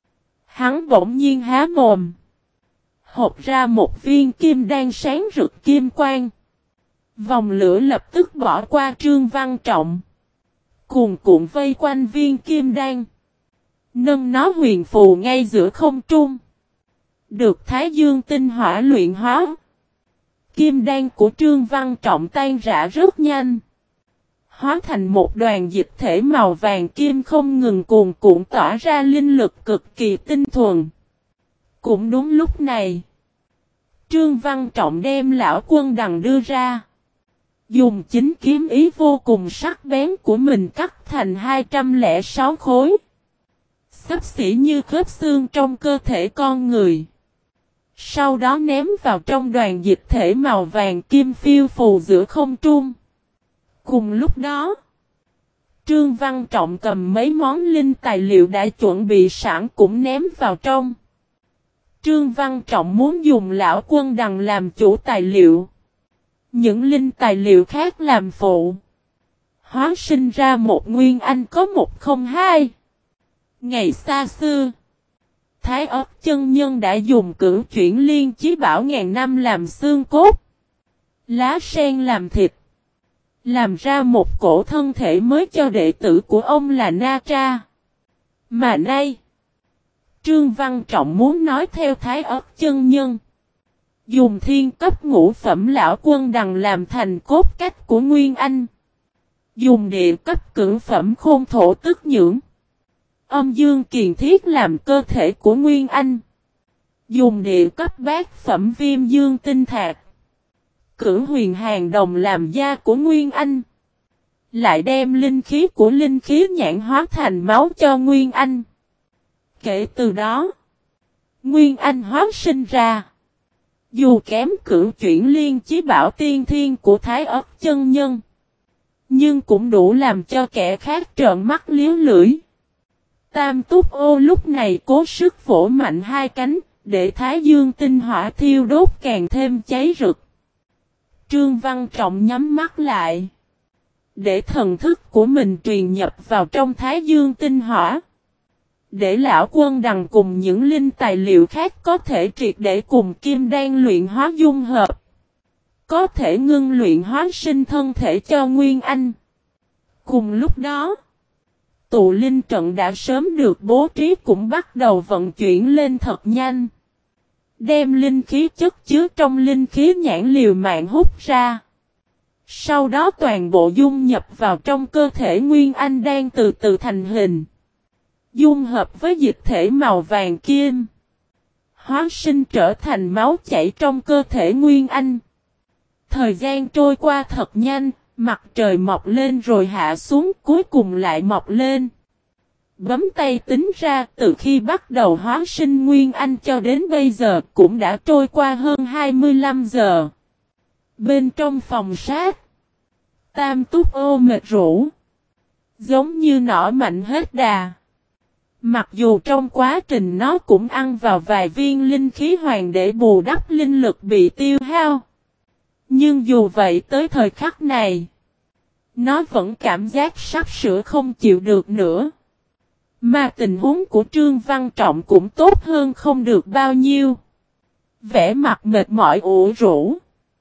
hắn bỗng nhiên há mồm, hộc ra một viên kim đan sáng rực kim quang. Vòng lửa lập tức bỏ qua Trương Văn Trọng, cuồn cuộn vây quanh viên kim đan, nâng nó huyền phù ngay giữa không trung. Được Thái dương tinh hỏa luyện hóa, kim đan của Trương Văn Trọng tan rã rất nhanh, hóa thành một đoàn dịch thể màu vàng kim không ngừng cuồn cuộn tỏa ra linh lực cực kỳ tinh thuần. Cũng đúng lúc này, Trương Văn Trọng đem lão quân đằng đưa ra. Dùng chính kiếm ý vô cùng sắc bén của mình cắt thành hai trăm lẻ sáu khối. Xấp xỉ như khớp xương trong cơ thể con người. Sau đó ném vào trong đoàn dịch thể màu vàng kim phiêu phù giữa không trung. Cùng lúc đó, Trương Văn Trọng cầm mấy món linh tài liệu đã chuẩn bị sẵn cũng ném vào trong. Trương Văn Trọng muốn dùng lão quân đằng làm chủ tài liệu. Những linh tài liệu khác làm phụ. Hóa sinh ra một Nguyên Anh có một không hai. Ngày xa xưa, Thái Ất chân nhân đã dùng cửu chuyển liên chí bảo ngàn năm làm xương cốt, lá sen làm thịt, làm ra một cổ thân thể mới cho đệ tử của ông là Na Tra. Mà nay, Trương Văn Trọng muốn nói theo Thái Ất chân nhân, dùng thiên cấp ngũ phẩm lão quân đằng làm thành cốt cách của Nguyên Anh, dùng địa cấp cửu phẩm khôn thổ tức nhưỡng, Âm dương kiền thiết làm cơ thể của Nguyên Anh. Dùng địa cấp bát phẩm viêm dương tinh thạch. Cửu huyền hàng đồng làm da của Nguyên Anh. Lại đem linh khí của linh khí nhãn hóa thành máu cho Nguyên Anh. Kể từ đó, Nguyên Anh hóa sinh ra. Dù kém cửu chuyển liên chí bảo tiên thiên của Thái Ất chân nhân, nhưng cũng đủ làm cho kẻ khác trợn mắt liếu lưỡi. Tam Túc Ô lúc này cố sức vỗ mạnh hai cánh, để Thái Dương tinh hỏa thiêu đốt càng thêm cháy rực. Trương Văn Trọng nhắm mắt lại, để thần thức của mình truyền nhập vào trong Thái Dương tinh hỏa. Để lão quân đằng cùng những linh tài liệu khác có thể triệt để cùng kim đan luyện hóa dung hợp. Có thể ngưng luyện hóa sinh thân thể cho Nguyên Anh. Cùng lúc đó, tụ linh trận đã sớm được bố trí cũng bắt đầu vận chuyển lên thật nhanh. Đem linh khí chất chứa trong linh khí nhãn liều mạng hút ra. Sau đó toàn bộ dung nhập vào trong cơ thể Nguyên Anh đang từ từ thành hình. Dung hợp với dịch thể màu vàng kim. Hóa sinh trở thành máu chảy trong cơ thể Nguyên Anh. Thời gian trôi qua thật nhanh, mặt trời mọc lên rồi hạ xuống cuối cùng lại mọc lên. Bấm tay tính ra từ khi bắt đầu hóa sinh Nguyên Anh cho đến bây giờ cũng đã trôi qua hơn hai mươi lăm giờ. Bên trong phòng sát, Tam Túc Ô mệt rũ, giống như nỏ mạnh hết đà. Mặc dù trong quá trình nó cũng ăn vào vài viên linh khí hoàng để bù đắp linh lực bị tiêu hao. Nhưng dù vậy tới thời khắc này, nó vẫn cảm giác sắp sửa không chịu được nữa. Mà tình huống của Trương Văn Trọng cũng tốt hơn không được bao nhiêu. Vẻ mặt mệt mỏi ủ rũ.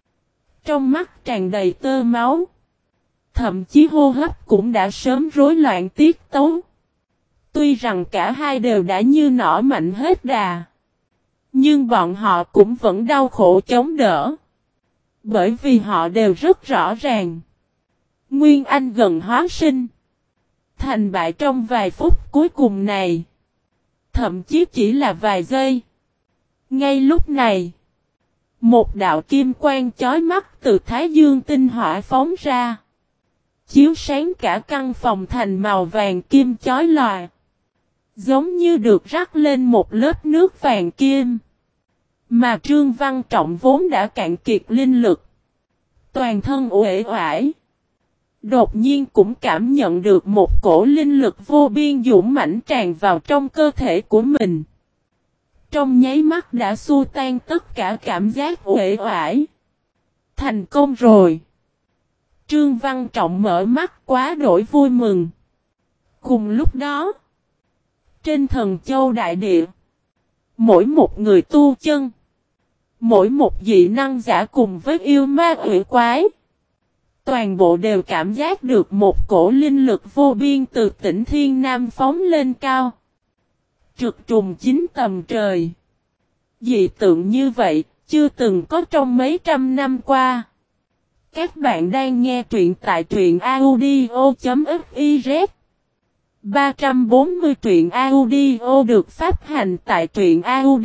Trong mắt tràn đầy tơ máu. Thậm chí hô hấp cũng đã sớm rối loạn tiết tấu. Tuy rằng cả hai đều đã như nỏ mạnh hết đà. Nhưng bọn họ cũng vẫn đau khổ chống đỡ. Bởi vì họ đều rất rõ ràng. Nguyên Anh gần hóa sinh. Thành bại trong vài phút cuối cùng này. Thậm chí chỉ là vài giây. Ngay lúc này, một đạo kim quang chói mắt từ Thái Dương tinh hỏa phóng ra. Chiếu sáng cả căn phòng thành màu vàng kim chói lòa. Giống như được rắc lên một lớp nước vàng kim. Mà Trương Văn Trọng vốn đã cạn kiệt linh lực. Toàn thân uể oải. Đột nhiên cũng cảm nhận được một cổ linh lực vô biên dũng mãnh tràn vào trong cơ thể của mình. Trong nháy mắt đã xua tan tất cả cảm giác uể oải. Thành công rồi. Trương Văn Trọng mở mắt quá đổi vui mừng. Cùng lúc đó, trên Thần Châu Đại Địa, mỗi một người tu chân, mỗi một dị năng giả cùng với yêu ma quỷ quái, toàn bộ đều cảm giác được một cổ linh lực vô biên từ tỉnh Thiên Nam phóng lên cao. Trực trùng chín tầm trời. Dị tượng như vậy, chưa từng có trong mấy trăm năm qua. Các bạn đang nghe truyện tại truyện audio.fiz. ba trăm bốn mươi truyện audio được phát hành tại truyện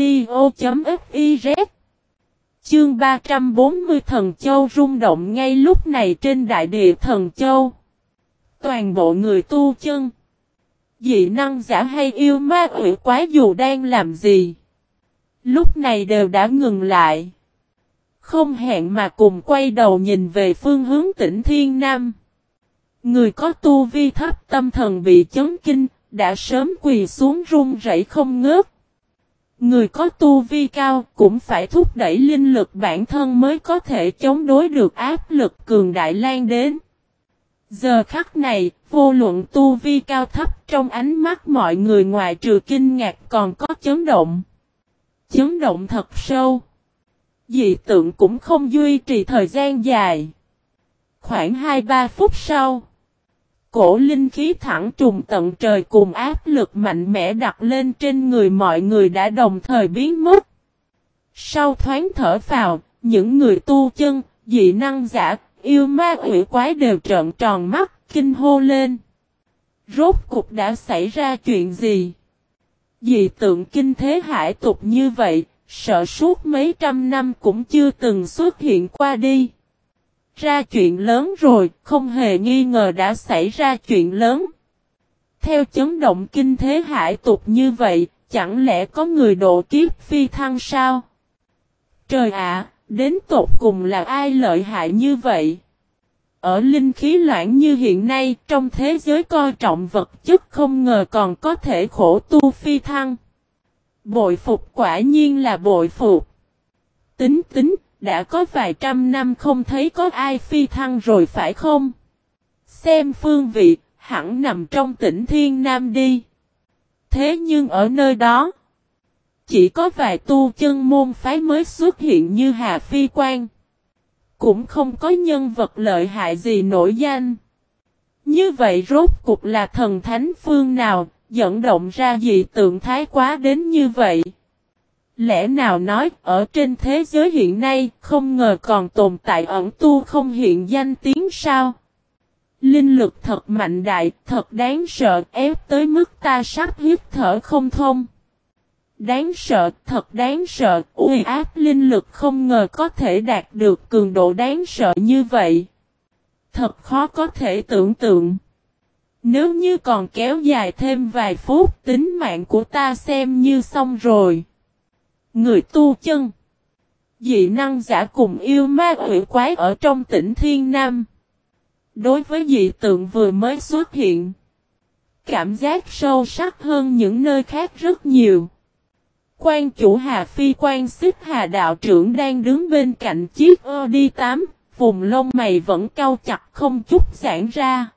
audio.fiz. Chương ba trăm bốn mươi Thần Châu rung động ngay lúc này trên đại địa Thần Châu. Toàn bộ người tu chân, dị năng giả hay yêu ma quỷ quái dù đang làm gì, lúc này đều đã ngừng lại. Không hẹn mà cùng quay đầu nhìn về phương hướng tỉnh Thiên Nam. Người có tu vi thấp tâm thần bị chấn kinh, đã sớm quỳ xuống run rẩy không ngớt. Người có tu vi cao cũng phải thúc đẩy linh lực bản thân mới có thể chống đối được áp lực cường đại lan đến. Giờ khắc này, vô luận tu vi cao thấp trong ánh mắt mọi người ngoại trừ kinh ngạc còn có chấn động. Chấn động thật sâu. Dị tượng cũng không duy trì thời gian dài. Khoảng hai ba phút sau, cổ linh khí thẳng trùng tận trời cùng áp lực mạnh mẽ đặt lên trên người mọi người đã đồng thời biến mất. Sau thoáng thở phào, những người tu chân, dị năng giả, yêu ma quỷ quái đều trợn tròn mắt, kinh hô lên. Rốt cuộc đã xảy ra chuyện gì? Dị tượng kinh thế hải tục như vậy, sợ suốt mấy trăm năm cũng chưa từng xuất hiện qua đi. Ra chuyện lớn rồi, không hề nghi ngờ đã xảy ra chuyện lớn. Theo chấn động kinh thế hải tục như vậy, chẳng lẽ có người độ kiếp phi thăng sao? Trời ạ, đến tột cùng là ai lợi hại như vậy? Ở linh khí loãng như hiện nay, trong thế giới coi trọng vật chất không ngờ còn có thể khổ tu phi thăng. Bội phục, quả nhiên là bội phục. Tính tính, đã có vài trăm năm không thấy có ai phi thăng rồi phải không? Xem phương vị, hẳn nằm trong tỉnh Thiên Nam đi. Thế nhưng ở nơi đó, chỉ có vài tu chân môn phái mới xuất hiện như Hà Phi Quan. Cũng không có nhân vật lợi hại gì nổi danh. Như vậy rốt cuộc là thần thánh phương nào, dẫn động ra dị tượng thái quá đến như vậy? Lẽ nào nói, ở trên thế giới hiện nay, không ngờ còn tồn tại ẩn tu không hiện danh tiếng sao? Linh lực thật mạnh đại, thật đáng sợ, ép tới mức ta sắp hít thở không thông. Đáng sợ, thật đáng sợ, uy áp linh lực không ngờ có thể đạt được cường độ đáng sợ như vậy. Thật khó có thể tưởng tượng. Nếu như còn kéo dài thêm vài phút, tính mạng của ta xem như xong rồi. Người tu chân, dị năng giả cùng yêu ma quỷ quái ở trong tỉnh Thiên Nam. Đối với dị tượng vừa mới xuất hiện, cảm giác sâu sắc hơn những nơi khác rất nhiều. Quan chủ Hà Phi Quan xích Hà đạo trưởng đang đứng bên cạnh chiếc Audi tám, vùng lông mày vẫn cau chặt không chút giãn ra.